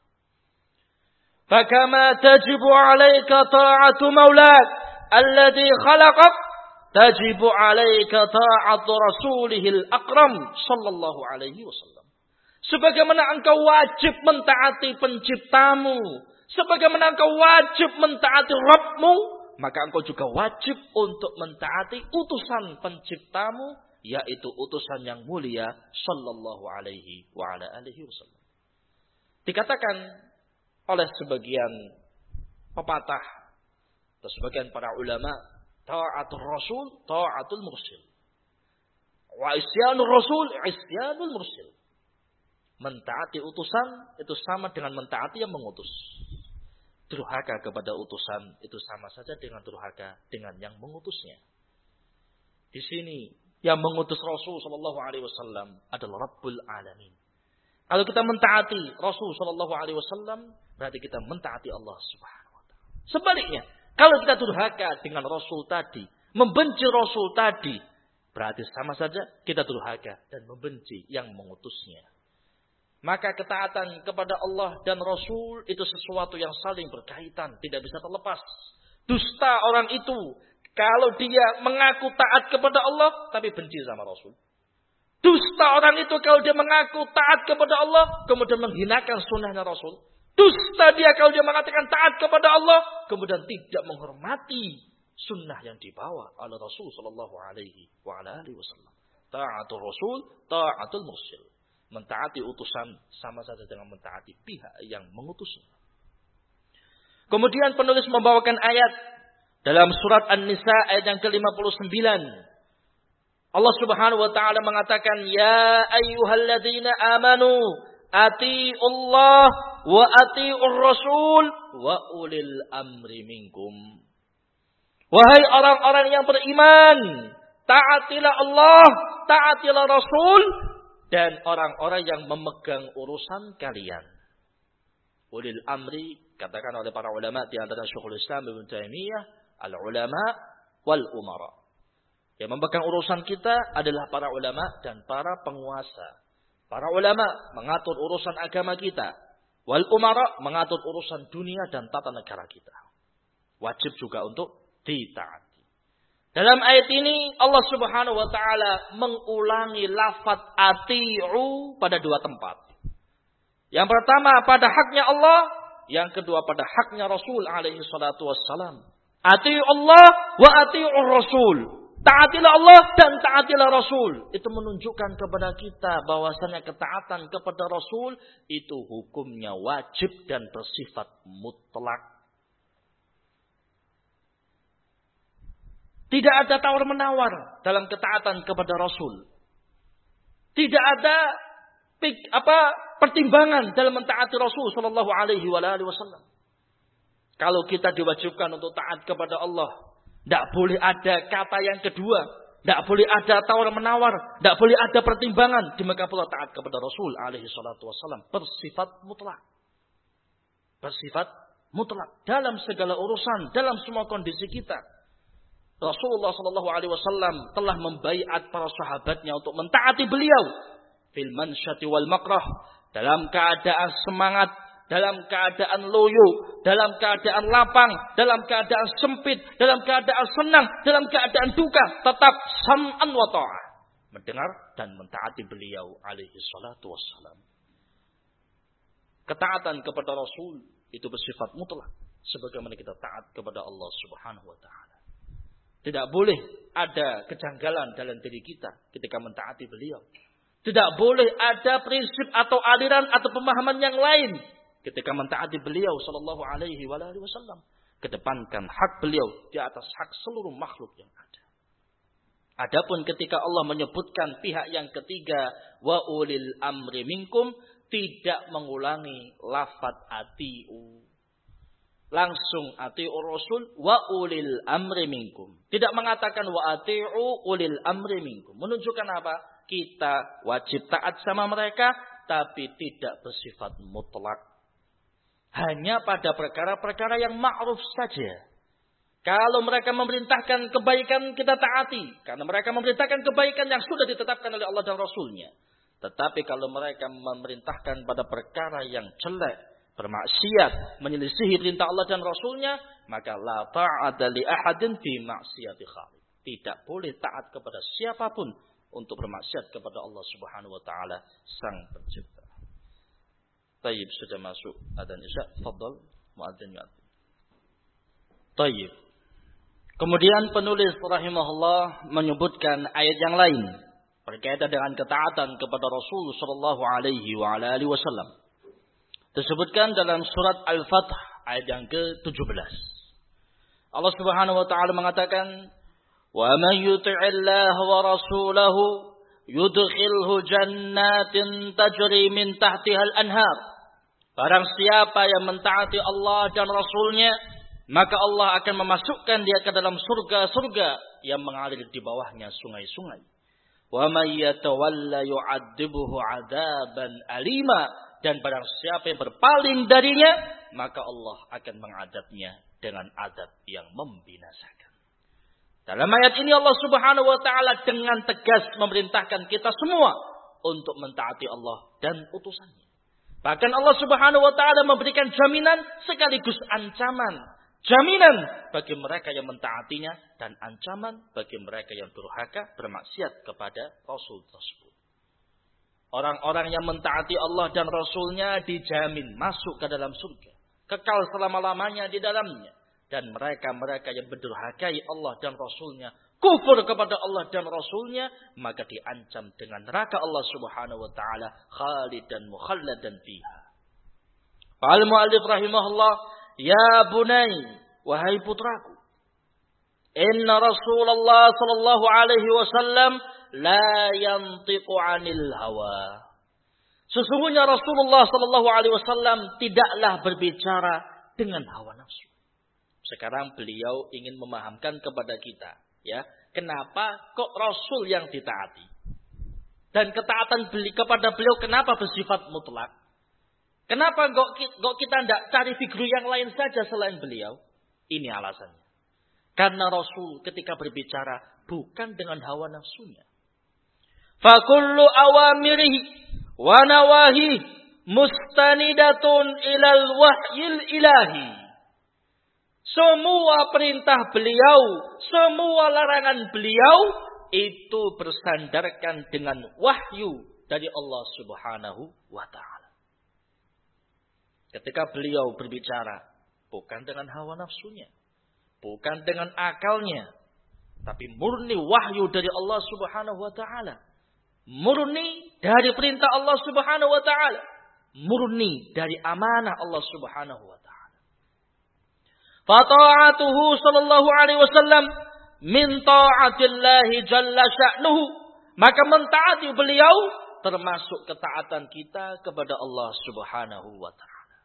Fakama tajibu 'alaika ta'atu maulak alladhi khalaqak, tajibu 'alaika ta'atu rasulihil akram sallallahu alaihi wasallam. Sebagaimana engkau wajib mentaati penciptamu, sebagaimana engkau wajib mentaati Rabbmu, maka engkau juga wajib untuk mentaati utusan penciptamu, yaitu utusan yang mulia sallallahu alaihi wa ala alihi wasallam. Dikatakan oleh sebagian pepatah atau sebagian para ulama, ta'atul rasul ta'atul mursil, wa isyanur rasul isyanul mursil. Mentaati utusan itu sama dengan mentaati yang mengutus. Durhaka kepada utusan itu sama saja dengan durhaka dengan yang mengutusnya. Di sini yang mengutus Rasul sallallahu alaihi wasallam adalah Rabbul Alamin. Kalau kita mentaati Rasul sallallahu alaihi wasallam, berarti kita mentaati Allah Subhanahu wa taala. Sebaliknya, kalau kita durhaka dengan Rasul tadi, membenci Rasul tadi, berarti sama saja kita durhaka dan membenci yang mengutusnya. Maka ketaatan kepada Allah dan Rasul itu sesuatu yang saling berkaitan, tidak bisa terlepas. Dusta orang itu kalau dia mengaku taat kepada Allah tapi benci sama Rasul. Dusta orang itu kalau dia mengaku taat kepada Allah kemudian menghinakan sunnahnya Rasul. Dusta dia kalau dia mengatakan taat kepada Allah kemudian tidak menghormati sunnah yang dibawa oleh Rasul sallallahu alaihi wa ala alihi wasallam. Ta'atul Rasul, ta'atul mursil. Mentaati utusan sama saja dengan mentaati pihak yang mengutusnya. Kemudian penulis membawakan ayat dalam surat An-Nisa ayat yang ke lima puluh sembilan. Allah Subhanahu wa taala mengatakan, "Ya ayyuhalladzina amanu atiiullah wa atiiur rasul wa ulil amri minkum." Wahai orang-orang yang beriman, taatilah Allah, taatilah Rasul, dan orang-orang yang memegang urusan kalian. Ulil amri, katakan oleh para ulama di antara Syekhul Islam Ibnu Taimiyah, al-ulama wal umara. Yang memegang urusan kita adalah para ulama dan para penguasa. Para ulama mengatur urusan agama kita. Wal umara mengatur urusan dunia dan tata negara kita. Wajib juga untuk ditaati. Dalam ayat ini Allah Subhanahu wa taala mengulangi lafaz ati'u pada dua tempat. Yang pertama pada haknya Allah, yang kedua pada haknya Rasul alaihi salatu wassalam. Ati'u Allah wa ati'ur Rasul. Taatilah Allah dan taatilah Rasul. Itu menunjukkan kepada kita bahwasanya ketaatan kepada Rasul itu hukumnya wajib dan bersifat mutlak. Tidak ada tawar-menawar dalam ketaatan kepada Rasul. Tidak ada pik, apa pertimbangan dalam mentaati Rasul sallallahu alaihi wasallam. Kalau kita diwajibkan untuk taat kepada Allah, tidak boleh ada kata yang kedua. Tidak boleh ada tawar-menawar. Tidak boleh ada pertimbangan. Demikian pula taat kepada Rasul alaihi salatu wassalam. Bersifat mutlak. Bersifat mutlak. Dalam segala urusan. Dalam semua kondisi kita. Rasulullah sallallahu alaihi wasallam telah membaiat para sahabatnya untuk mentaati beliau. Fil mansyati wal makrah. Dalam keadaan semangat. Dalam keadaan loyo, dalam keadaan lapang, dalam keadaan sempit, dalam keadaan senang, dalam keadaan duka, tetap sam'an wa ta'ah. Mendengar dan mentaati beliau alaihi salatu wassalam. Ketaatan kepada Rasul itu bersifat mutlak. Sebagaimana kita taat kepada Allah subhanahu wa ta'ala. Tidak boleh ada kejanggalan dalam diri kita ketika mentaati beliau. Tidak boleh ada prinsip atau aliran atau pemahaman yang lain ketika mentaati beliau sallallahu alaihi wasallam. Kedepankan hak beliau di atas hak seluruh makhluk yang ada. Adapun ketika Allah menyebutkan pihak yang ketiga, wa ulil amri minkum, tidak mengulangi lafaz ati'u. Langsung ati'ur Rasul wa ulil amri minkum. Tidak mengatakan wa ati'u ulil amri minkum. Menunjukkan apa? Kita wajib taat sama mereka, tapi tidak bersifat mutlak. Hanya pada perkara-perkara yang ma'ruf saja. Kalau mereka memerintahkan kebaikan, kita taati. Karena mereka memerintahkan kebaikan yang sudah ditetapkan oleh Allah dan Rasulnya. Tetapi kalau mereka memerintahkan pada perkara yang jelek, bermaksiat, menyelisihi perintah Allah dan Rasulnya, maka la ta'ata li ahadin fi maksiati khaliq. Tidak boleh taat kepada siapapun untuk bermaksiat kepada Allah Subhanahu wa taala, Sang Pencipta. Tayyib, sudah masuk adzan Isya. Fadhal muadzin yu'adzin. Tayyib. Kemudian penulis rahimahullah menyebutkan ayat yang lain berkaitan dengan ketaatan kepada Rasul sallallahu alaihi wa ala alihi wasallam. Disebutkan dalam surat Al-Fath ayat yang ke tujuh belas. Allah Subhanahu wa taala mengatakan, "Wa may yuti'illaha wa rasulahu yudkhilhu jannatin tajri min tahtihal anhar." Barang siapa yang mentaati Allah dan Rasulnya, maka Allah akan memasukkan dia ke dalam surga-surga yang mengalir di bawahnya sungai-sungai. Wa may yatawalla yu'adzibuhu 'adzaban alima, dan barang siapa yang berpaling darinya, maka Allah akan mengadabnya dengan azab yang membinasakan. Dalam ayat ini Allah Subhanahu wa taala dengan tegas memerintahkan kita semua untuk mentaati Allah dan utusannya. Bahkan Allah Subhanahu wa taala memberikan jaminan sekaligus ancaman. Jaminan bagi mereka yang mentaatinya dan ancaman bagi mereka yang durhaka bermaksiat kepada Rasul tersebut. Orang-orang yang mentaati Allah dan Rasulnya dijamin masuk ke dalam surga. Kekal selama-lamanya di dalamnya. Dan mereka-mereka yang berdurhakai Allah dan Rasulnya, kufur kepada Allah dan Rasulnya, maka diancam dengan neraka Allah Subhanahu wa taala khalidan mukhalladan fiha. Al-muallif rahimahullah, ya bunai, wahai putraku, inna Rasulullah sallallahu alaihi wasallam la yantiqu 'anil hawa. Sesungguhnya Rasulullah sallallahu alaihi wasallam tidaklah berbicara dengan hawa nafsu. Sekarang beliau ingin memahamkan kepada kita, ya, kenapa kok Rasul yang ditaati? Dan ketaatan beli kepada beliau kenapa bersifat mutlak? Kenapa kok kita tidak cari figur yang lain saja selain beliau? Ini alasannya. Karena Rasul ketika berbicara bukan dengan hawa nafsunya. Fakullu awamirihi wa nawahi mustanidatun ilal wahyil ilahi. Semua perintah beliau, semua larangan beliau itu bersandarkan dengan wahyu dari Allah Subhanahu wa taala. Ketika beliau berbicara bukan dengan hawa nafsunya, bukan dengan akalnya, tapi murni wahyu dari Allah Subhanahu wa taala. Murni dari perintah Allah Subhanahu wa taala, murni dari amanah Allah Subhanahu wa taala. Fata'atuhu sallallahu alaihi wasallam min ta'atillahi jalla sya'nuhu. Maka mentaati beliau termasuk ketaatan kita kepada Allah Subhanahu wa taala.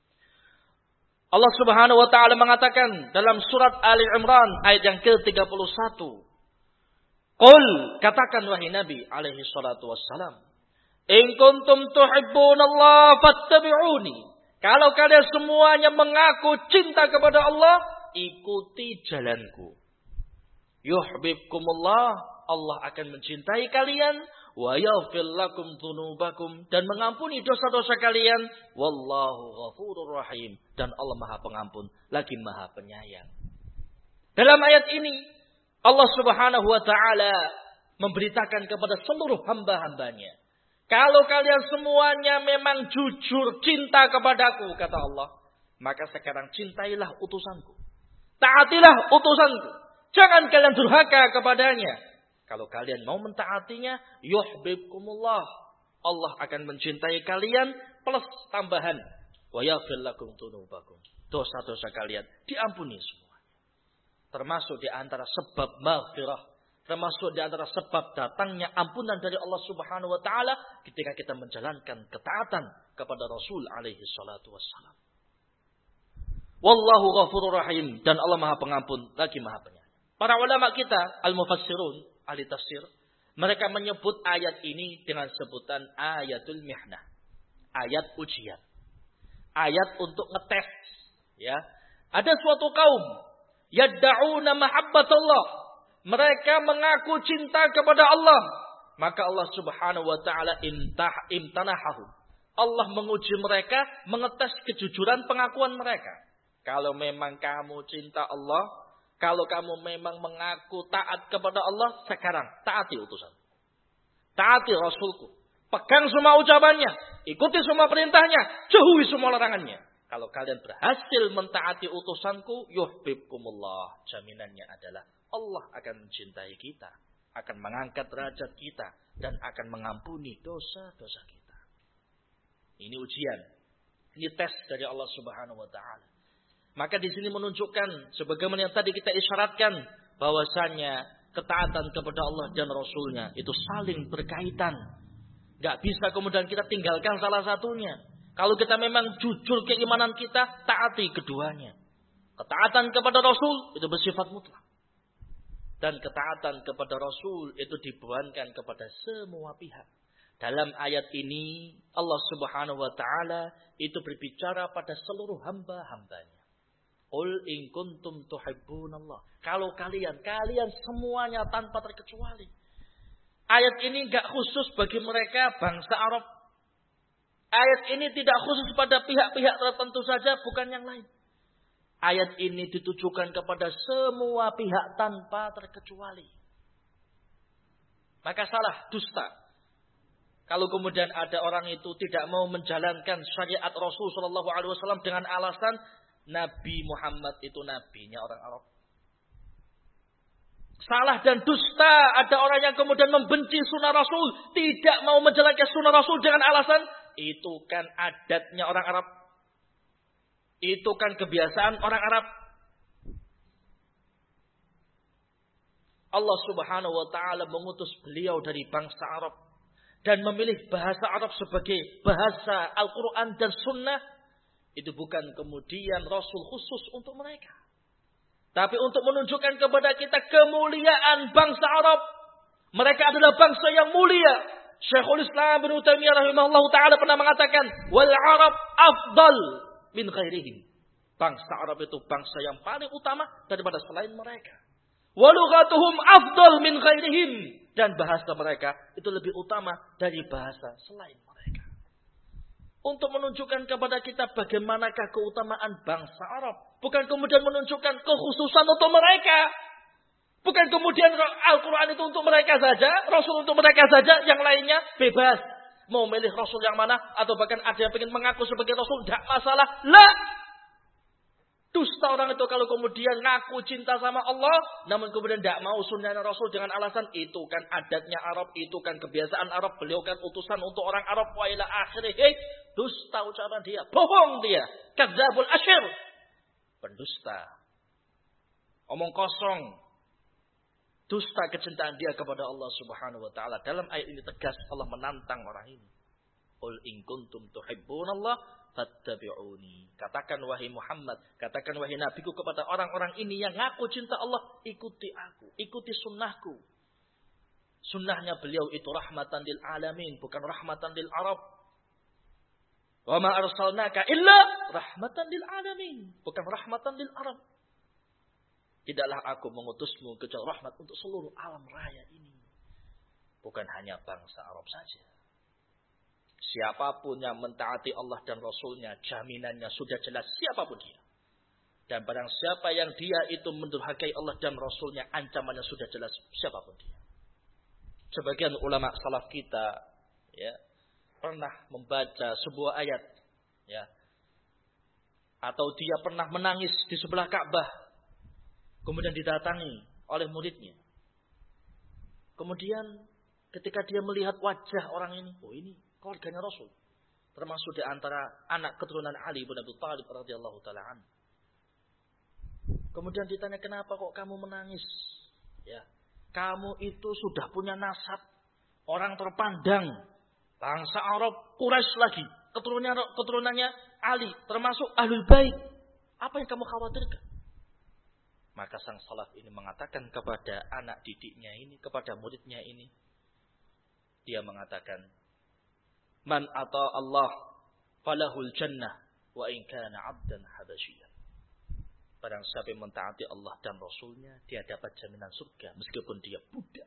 Allah Subhanahu wa taala mengatakan dalam surat Ali Imran ayat yang ke tiga puluh satu. Qul, katakan wahai Nabi alaihi salatu wassalam, in kuntum tuhibbunallaha fattabi'uni. Kalau kalian semuanya mengaku cinta kepada Allah, ikuti jalanku. Yuhibbukumullah, Allah akan mencintai kalian. Wa yaghfir lakum dzunubakum, dan mengampuni dosa-dosa kalian. Wallahu ghafurur rahim, dan Allah Maha Pengampun lagi Maha Penyayang. Dalam ayat ini Allah Subhanahu wa taala memberitakan kepada seluruh hamba-hambanya, kalau kalian semuanya memang jujur cinta kepadaku, kata Allah, maka sekarang cintailah utusanku. Taatilah utusanku. Jangan kalian durhaka kepadanya. Kalau kalian mau mentaatinya, yuhibbukumullah. Allah akan mencintai kalian plus tambahan. Wa yaghfir lakum dzunubakum. Dosa-dosa kalian diampuni semua. Termasuk di antara sebab maghfirah. Termasuk di antara sebab datangnya ampunan dari Allah Subhanahu wa taala ketika kita menjalankan ketaatan kepada Rasul alaihi salatu wassalam. Wallahu ghafurur rahim, dan Allah Maha Pengampun lagi Maha Penyayang. Para ulama kita al-mufassirun, ahli tafsir, mereka menyebut ayat ini dengan sebutan ayatul mihnah. Ayat ujian. Ayat untuk ngetes, ya. Ada suatu kaum yadda'una mahabbatullah. Mereka mengaku cinta kepada Allah. Maka Allah Subhanahu wa taala intah imtanahahum. Allah menguji mereka, mengetes kejujuran pengakuan mereka. Kalau memang kamu cinta Allah, kalau kamu memang mengaku taat kepada Allah, sekarang taati utusan. Taati Rasulku. Pegang semua ucapannya, ikuti semua perintahnya, jauhi semua larangannya. Kalau kalian berhasil mentaati utusanku, yuhibbukumullah. Jaminannya adalah Allah akan mencintai kita, akan mengangkat derajat kita, dan akan mengampuni dosa-dosa kita. Ini ujian, ini tes dari Allah Subhanahu wa taala. Maka di sini menunjukkan sebagaimana yang tadi kita isyaratkan, bahwasanya ketaatan kepada Allah dan Rasulnya itu saling berkaitan. Gak bisa kemudian kita tinggalkan salah satunya. Kalau kita memang jujur keimanan kita, taati keduanya. Ketaatan kepada Rasul itu bersifat mutlak. Dan ketaatan kepada Rasul itu dibebankan kepada semua pihak. Dalam ayat ini Allah Subhanahu wa taala itu berbicara pada seluruh hamba-hambanya. Qul in kuntum tuhibbunallah. Kalau kalian, kalian semuanya tanpa terkecuali. Ayat ini enggak khusus bagi mereka bangsa Arab. Ayat ini tidak khusus pada pihak-pihak tertentu saja, bukan yang lain. Ayat ini ditujukan kepada semua pihak tanpa terkecuali. Maka salah, dusta. Kalau kemudian ada orang itu tidak mau menjalankan syariat Rasul Shallallahu Alaihi Wasallam dengan alasan Nabi Muhammad itu nabinya orang Arab. Salah dan dusta. Ada orang yang kemudian membenci sunnah Rasul, tidak mau menjalankan sunnah Rasul dengan alasan itu kan adatnya orang Arab. Itu kan kebiasaan orang Arab. Allah Subhanahu wa taala mengutus beliau dari bangsa Arab dan memilih bahasa Arab sebagai bahasa Al-Qur'an dan Sunnah. Itu bukan kemudian Rasul khusus untuk mereka, tapi untuk menunjukkan kepada kita kemuliaan bangsa Arab. Mereka adalah bangsa yang mulia. Syekhul Islam Ibnu Taimiyah rahimahullahu taala pernah mengatakan, "Wal Arab afdal min ghairihim." Bangsa Arab itu bangsa yang paling utama daripada selain mereka. Wa lughatuhum afdal min ghairihim, dan bahasa mereka itu lebih utama dari bahasa selain mereka. Untuk menunjukkan kepada kita bagaimanakah keutamaan bangsa Arab, bukan kemudian menunjukkan kekhususan untuk mereka. Bukan kemudian Al-Quran itu untuk mereka saja, Rasul untuk mereka saja, yang lainnya bebas. Mau milih Rasul yang mana, atau bahkan ada yang ingin mengaku sebagai Rasul, tidak masalah. Lah! Dusta orang itu kalau kemudian ngaku cinta sama Allah, namun kemudian tidak mau sunnahnya Rasul dengan alasan, itu kan adatnya Arab, itu kan kebiasaan Arab, beliau kan utusan untuk orang Arab, wa ila akhirih. Dusta ucapan dia, bohong dia. Kadzabul asyir. Pendusta. Omong kosong. Dusta kecintaan dia kepada Allah Subhanahu wa taala. Dalam ayat ini tegas Allah menantang orang ini. Qul in kuntum tuhibbunallah fattabi'uni. Katakan wahai Muhammad, katakan wahai nabiku kepada orang-orang ini yang ngaku cinta Allah, ikuti aku, ikuti sunnahku. Sunnahnya beliau itu rahmatan lil alamin, bukan rahmatan lil Arab. Wa ma arsalnaka illa rahmatan lil alamin, bukan rahmatan lil Arab. Tidaklah aku mengutusmu kecuali rahmat untuk seluruh alam raya ini. Bukan hanya bangsa Arab saja. Siapapun yang mentaati Allah dan Rasulnya, jaminannya sudah jelas siapapun dia. Dan barang siapa yang dia itu mendurhakai Allah dan Rasulnya, ancamannya sudah jelas siapapun dia. Sebagian ulama salaf kita ya, pernah membaca sebuah ayat. Ya, atau dia pernah menangis di sebelah Ka'bah. Kemudian didatangi oleh muridnya. Kemudian ketika dia melihat wajah orang ini, oh ini keluarganya Rasul. Termasuk di antara anak keturunan Ali bin Abi Thalib radhiyallahu taala anhu. Kemudian ditanya, kenapa kok kamu menangis? Ya, kamu itu sudah punya nasab orang terpandang, bangsa Arab, Quraisy lagi, keturunannya keturunannya Ali, termasuk Ahlul Bait. Apa yang kamu khawatirkan? Maka sang salaf ini mengatakan kepada anak didiknya ini, kepada muridnya ini. Dia mengatakan, Man ata Allah falahul jannah wa in kana 'abdan habasyian. Barang siapa yang mentaati Allah dan Rasulnya, dia dapat jaminan surga meskipun dia budak.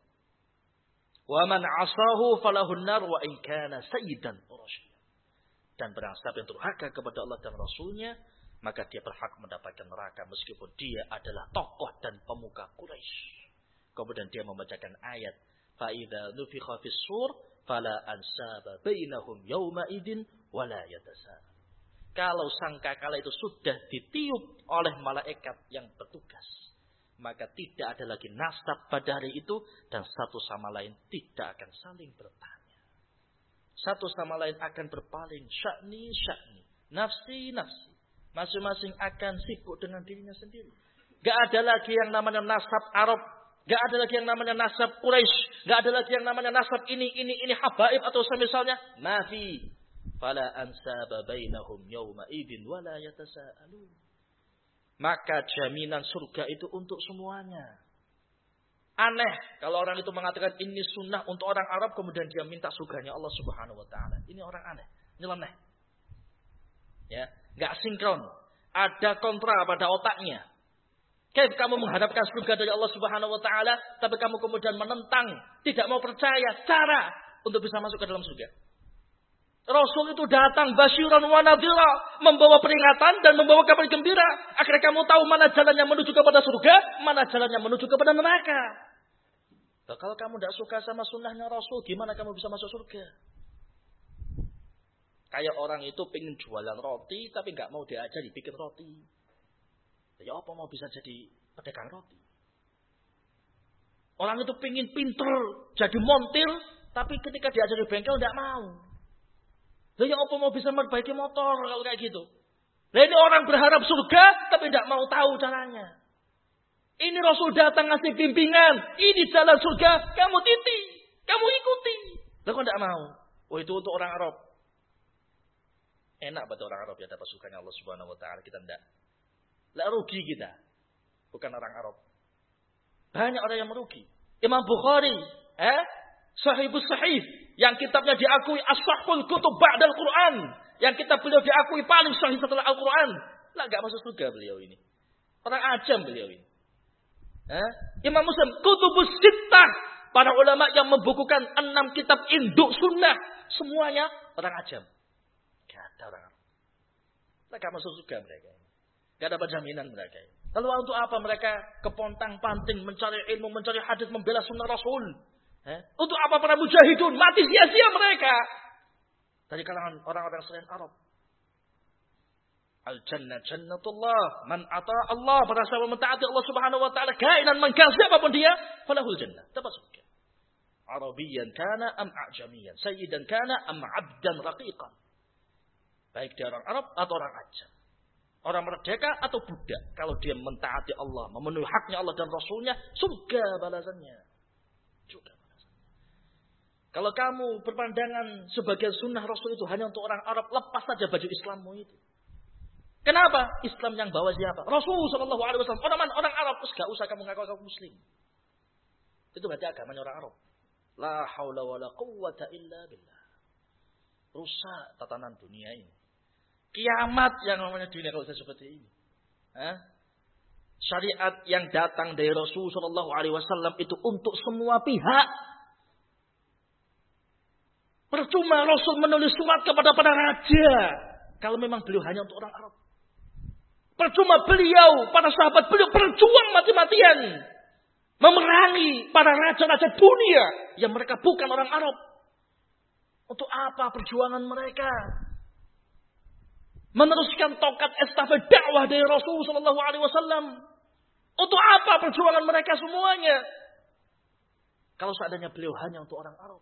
Wa man 'asahu falahun nar wa in kana sayyidan qurasyian. Dan barang siapa yang durhaka kepada Allah dan Rasulnya, maka dia berhak mendapatkan neraka meskipun dia adalah tokoh dan pemuka Quraisy. Kemudian dia membacakan ayat, fa idza nufikha fis sur fala ansaba bainahum yauma idzin wala yatasal. Kalau sangkakala itu sudah ditiup oleh malaikat yang bertugas, maka tidak ada lagi nasab pada hari itu dan satu sama lain tidak akan saling bertanya. Satu sama lain akan berpaling, sya'ni sya'ni, nafsi nafsi. Masing-masing akan sibuk dengan dirinya sendiri. Gak ada lagi yang namanya nasab Arab. Gak ada lagi yang namanya nasab Quraisy. Gak ada lagi yang namanya nasab ini, ini, ini habaib atau semisalnya. Mafi. Fala ansaba bainahum yawma idin wala yatasa'alun. Maka jaminan surga itu untuk semuanya. Aneh kalau orang itu mengatakan ini sunnah untuk orang Arab, kemudian dia minta surganya Allah Subhanahu wa taala. Ini orang aneh, nyeleneh. Ya, enggak sinkron. Ada kontra pada otaknya. Kayak kamu mengharapkan surga dari Allah Subhanahu wa taala, tapi kamu kemudian menentang, tidak mau percaya cara untuk bisa masuk ke dalam surga. Rasul itu datang basyiran wa nadhira, membawa peringatan dan membawa kabar gembira. Akhirnya kamu tahu mana jalannya menuju kepada surga, mana jalannya menuju kepada neraka. Nah, kalau kamu tidak suka sama sunnahnya Rasul, gimana kamu bisa masuk surga? Kayak orang itu pengen jualan roti, tapi nggak mau diajari bikin roti. Ya apa mau bisa jadi pedagang roti? Orang itu pengen pinter, jadi montir, tapi ketika diajari bengkel nggak mau. Ya apa mau bisa memperbaiki motor kalau kayak gitu? Nah ini orang berharap surga, tapi nggak mau tahu caranya. Ini Rasul datang ngasih bimbingan, ini jalan surga, kamu titi, kamu ikuti. Lah kok nggak mau? Oh itu untuk orang Arab. Enak pada orang Arab ya dapat surganya Allah Subhanahu wa taala, kita enggak. Lah rugi kita. Bukan orang Arab. Banyak orang yang merugi. Imam Bukhari, eh? Sahibus Sahih, yang kitabnya diakui as-sahhul kutub ba'dal Quran, yang kitab beliau diakui paling sahih setelah Al-Quran. Lah enggak masuk surga beliau ini. Orang ajam beliau ini. Eh? Imam Muslim kutubus sittah, para ulama yang membukukan enam kitab induk sunnah, semuanya orang ajam. Enggak ada orang Arab. Mereka masuk surga mereka. Enggak ada jaminan mereka. Lalu untuk apa mereka kepontang-panting mencari ilmu, mencari hadis, membela sunnah Rasul? Eh? Untuk apa para mujahidun mati sia-sia mereka dari kalangan orang-orang selain Arab? Al-jannah jannatullah man ata Allah, pada siapa mentaati Allah Subhanahu wa taala, kainan man kana, siapapun dia, falahul jannah, dapat surga. Arabiyan kana am a'jamiyan, sayyidan kana am 'abdan raqiqan. Baik dia orang Arab atau orang ajam, orang merdeka atau budak, kalau dia mentaati Allah, memenuhi haknya Allah dan Rasulnya, surga balasannya. Juga balasannya. Kalau kamu berpandangan sebagian sunnah Rasul itu hanya untuk orang Arab, lepas saja baju Islammu itu. Kenapa? Islam yang bawa siapa? Rasul Shallallahu Alaihi Wasallam. Orang orang Arab, terus gak usah kamu ngaku kamu Muslim. Itu berarti agamanya orang Arab. La haula wa la quwwata illa billah. Rusak tatanan dunia ini. Kiamat yang namanya dunia kalau saya seperti ini. Hah? Syariat yang datang dari Rasul Shallallahu Alaihi Wasallam itu untuk semua pihak. Percuma Rasul menulis surat kepada para raja kalau memang beliau hanya untuk orang Arab. Percuma beliau, para sahabat beliau berjuang mati-matian memerangi para raja-raja dunia yang mereka bukan orang Arab. Untuk apa perjuangan mereka? Meneruskan tongkat estafet dakwah dari Rasul Shallallahu Alaihi Wasallam. Untuk apa perjuangan mereka semuanya? Kalau seandainya beliau hanya untuk orang Arab.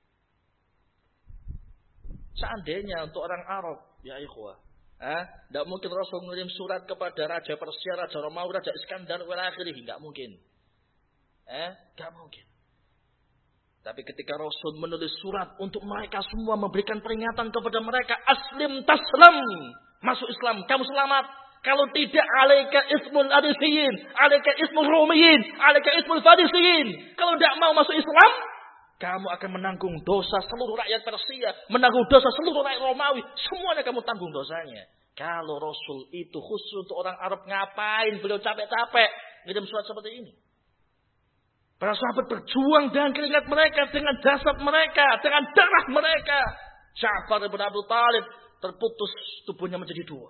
Seandainya untuk orang Arab, ya ikhwah. Tidak mungkin Rasul mengirim surat kepada Raja Persia, Raja Romawi, Raja Iskandar, wal akhirih. Tidak mungkin. Eh, tidak mungkin. Tapi ketika Rasul menulis surat untuk mereka semua, memberikan peringatan kepada mereka, aslim taslam, masuk Islam, kamu selamat. Kalau tidak, alaika ismul adisiyin, alaika ismul rumiyin, alaika ismul fadisiyin. Kalau tidak mau masuk Islam, kamu akan menanggung dosa seluruh rakyat Persia, menanggung dosa seluruh rakyat Romawi. Semuanya kamu tanggung dosanya. Kalau Rasul itu khusus untuk orang Arab, ngapain beliau capek-capek ngirim surat seperti ini? Para sahabat berjuang dengan keringat mereka, dengan jasad mereka, dengan darah mereka. Ja'far ibn Abi Thalib terputus tubuhnya menjadi dua.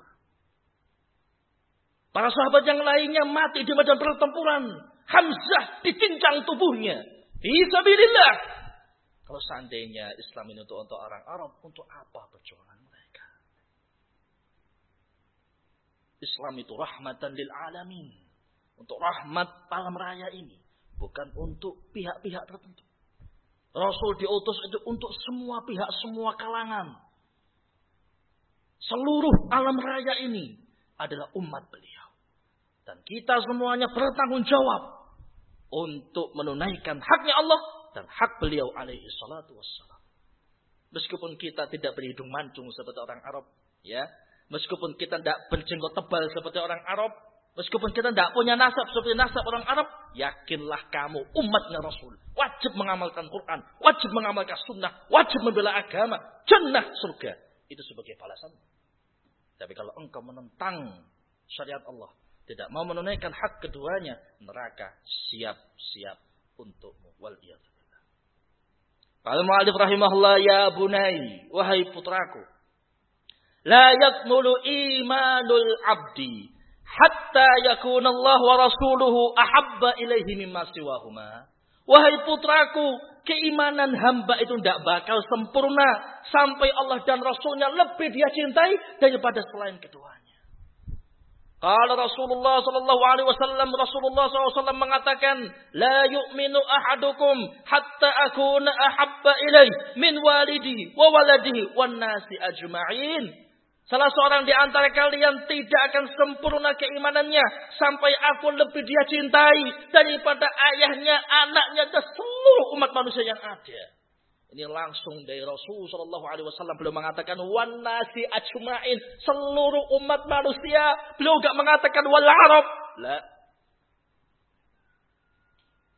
Para sahabat yang lainnya mati di medan pertempuran. Hamzah dicincang tubuhnya. Fisabilillah. Kalau seandainya Islam ini untuk, untuk orang Arab, untuk apa perjuangan mereka? Islam itu rahmatan lil alamin. Untuk rahmat alam raya ini. Bukan untuk pihak-pihak tertentu. Rasul diutus itu untuk semua pihak, semua kalangan. Seluruh alam raya ini adalah umat beliau. Dan kita semuanya bertanggung jawab untuk menunaikan haknya Allah dan hak beliau alaihi salatu wassalam. Meskipun kita tidak berhidung mancung seperti orang Arab, ya, meskipun kita tidak berjenggot tebal seperti orang Arab, meskipun kita tidak punya nasab seperti nasab orang Arab, yakinlah kamu umatnya Rasul, wajib mengamalkan Quran, wajib mengamalkan sunnah, wajib membela agama, jannah surga. Itu sebagai balasan. Tapi kalau engkau menentang syariat Allah, tidak mau menunaikan hak keduanya, neraka siap-siap untukmu. Waliyadzubillah. Al-Mu'allif rahimahullah, ya bunai, wahai putraku, la yakmulu imanul abdi hatta yakuna Allah wa rasuluhu ahabba ilaihi mimma siwahuma. Wahai putraku, keimanan hamba itu tidak bakal sempurna sampai Allah dan Rasulnya lebih dia cintai daripada selain keduanya. Qala Rasulullah sallallahu alaihi wasallam, Rasulullah sallallahu alaihi wasallam mengatakan, la yu'minu ahadukum hatta akuna ahabba ilaihi min walidihi wa waladihi wan nasi ajma'in. Salah seorang di antara kalian tidak akan sempurna keimanannya sampai aku lebih dia cintai daripada ayahnya, anaknya, dan seluruh umat manusia yang ada. Ini langsung dari Rasul Shallallahu Alaihi Wasallam. Beliau mengatakan wan nasi ajma'in, seluruh umat manusia. Beliau enggak mengatakan wal Arab. La.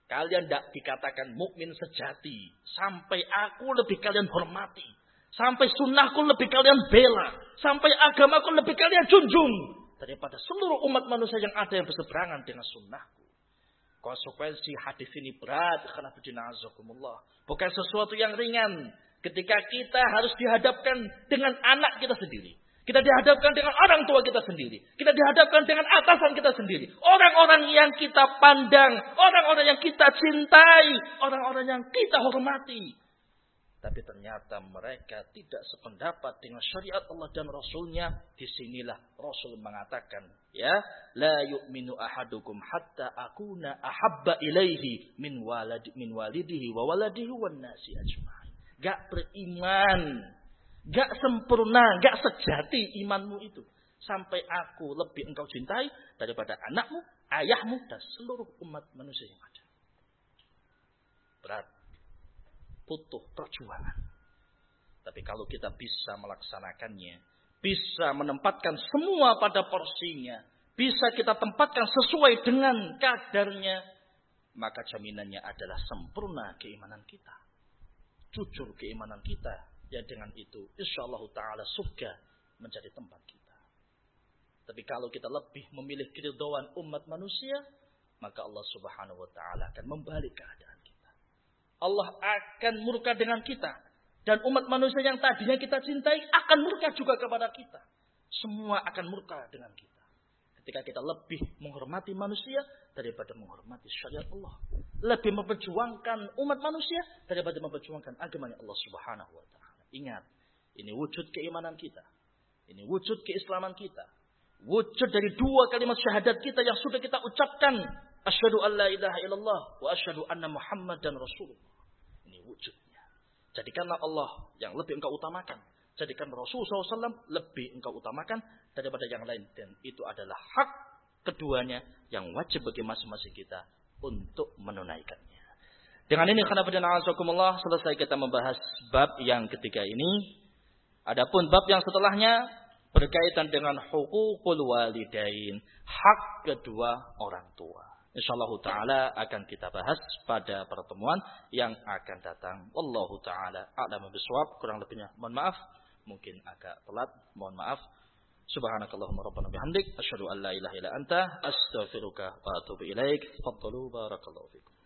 Kalian tidak dikatakan mukmin sejati. Sampai aku lebih kalian hormati. Sampai sunnahku lebih kalian bela. Sampai agamaku lebih kalian junjung. Daripada seluruh umat manusia yang ada yang berseberangan dengan sunnahku. Konsekuensi hadis ini berat. Karena bidinazakumullah. Bukan sesuatu yang ringan. Ketika kita harus dihadapkan dengan anak kita sendiri. Kita dihadapkan dengan orang tua kita sendiri. Kita dihadapkan dengan atasan kita sendiri. Orang-orang yang kita pandang. Orang-orang yang kita cintai. Orang-orang yang kita hormati. Tapi ternyata mereka tidak sependapat dengan syariat Allah dan Rasulnya. Disinilah Rasul mengatakan. Ya. La yu'minu ahadukum hatta akuna ahabba ilaihi min, walad, min walidihi wa waladihi wa nasi ajma'in. Gak beriman. Gak sempurna, gak sejati imanmu itu. Sampai aku lebih engkau cintai daripada anakmu, ayahmu, dan seluruh umat manusia yang ada. Berat. Butuh perjuangan. Tapi kalau kita bisa melaksanakannya, bisa menempatkan semua pada porsinya, bisa kita tempatkan sesuai dengan kadarnya, maka jaminannya adalah sempurna keimanan kita. Jujur keimanan kita. Ya dengan itu, insyaallah ta'ala surga menjadi tempat kita. Tapi kalau kita lebih memilih keridhaan umat manusia, maka Allah subhanahu wa ta'ala akan membalik keadaan kita. Allah akan murka dengan kita. Dan umat manusia yang tadinya kita cintai akan murka juga kepada kita. Semua akan murka dengan kita. Ketika kita lebih menghormati manusia daripada menghormati syariat Allah. Lebih memperjuangkan umat manusia daripada memperjuangkan agamanya Allah subhanahu wa ta'ala. Ingat, ini wujud keimanan kita. Ini wujud keislaman kita. Wujud dari dua kalimat syahadat kita yang sudah kita ucapkan. Asyhadu an la ilaha illallah wa asyhadu anna Muhammadan Rasulullah. Ini wujudnya. Jadikanlah Allah yang lebih engkau utamakan. Jadikan Rasul shallallahu alaihi wasallam lebih engkau utamakan daripada yang lain. Dan itu adalah hak keduanya yang wajib bagi masing-masing kita untuk menunaikannya. Dengan ini khanafiddina'azakumullah selesai kita membahas bab yang ketiga ini. Adapun bab yang setelahnya berkaitan dengan huququl walidain, hak kedua orang tua. Insyaallah taala akan kita bahas pada pertemuan yang akan datang. Wallahu taala a'lamu bishawab. Kurang lebihnya mohon maaf, mungkin agak telat, mohon maaf. Subhanakallahumma rabbana bihamdik asyhadu an la ilaha illa anta astaghfiruka wa atubu ilaik. Faddalu barakallahu fikum.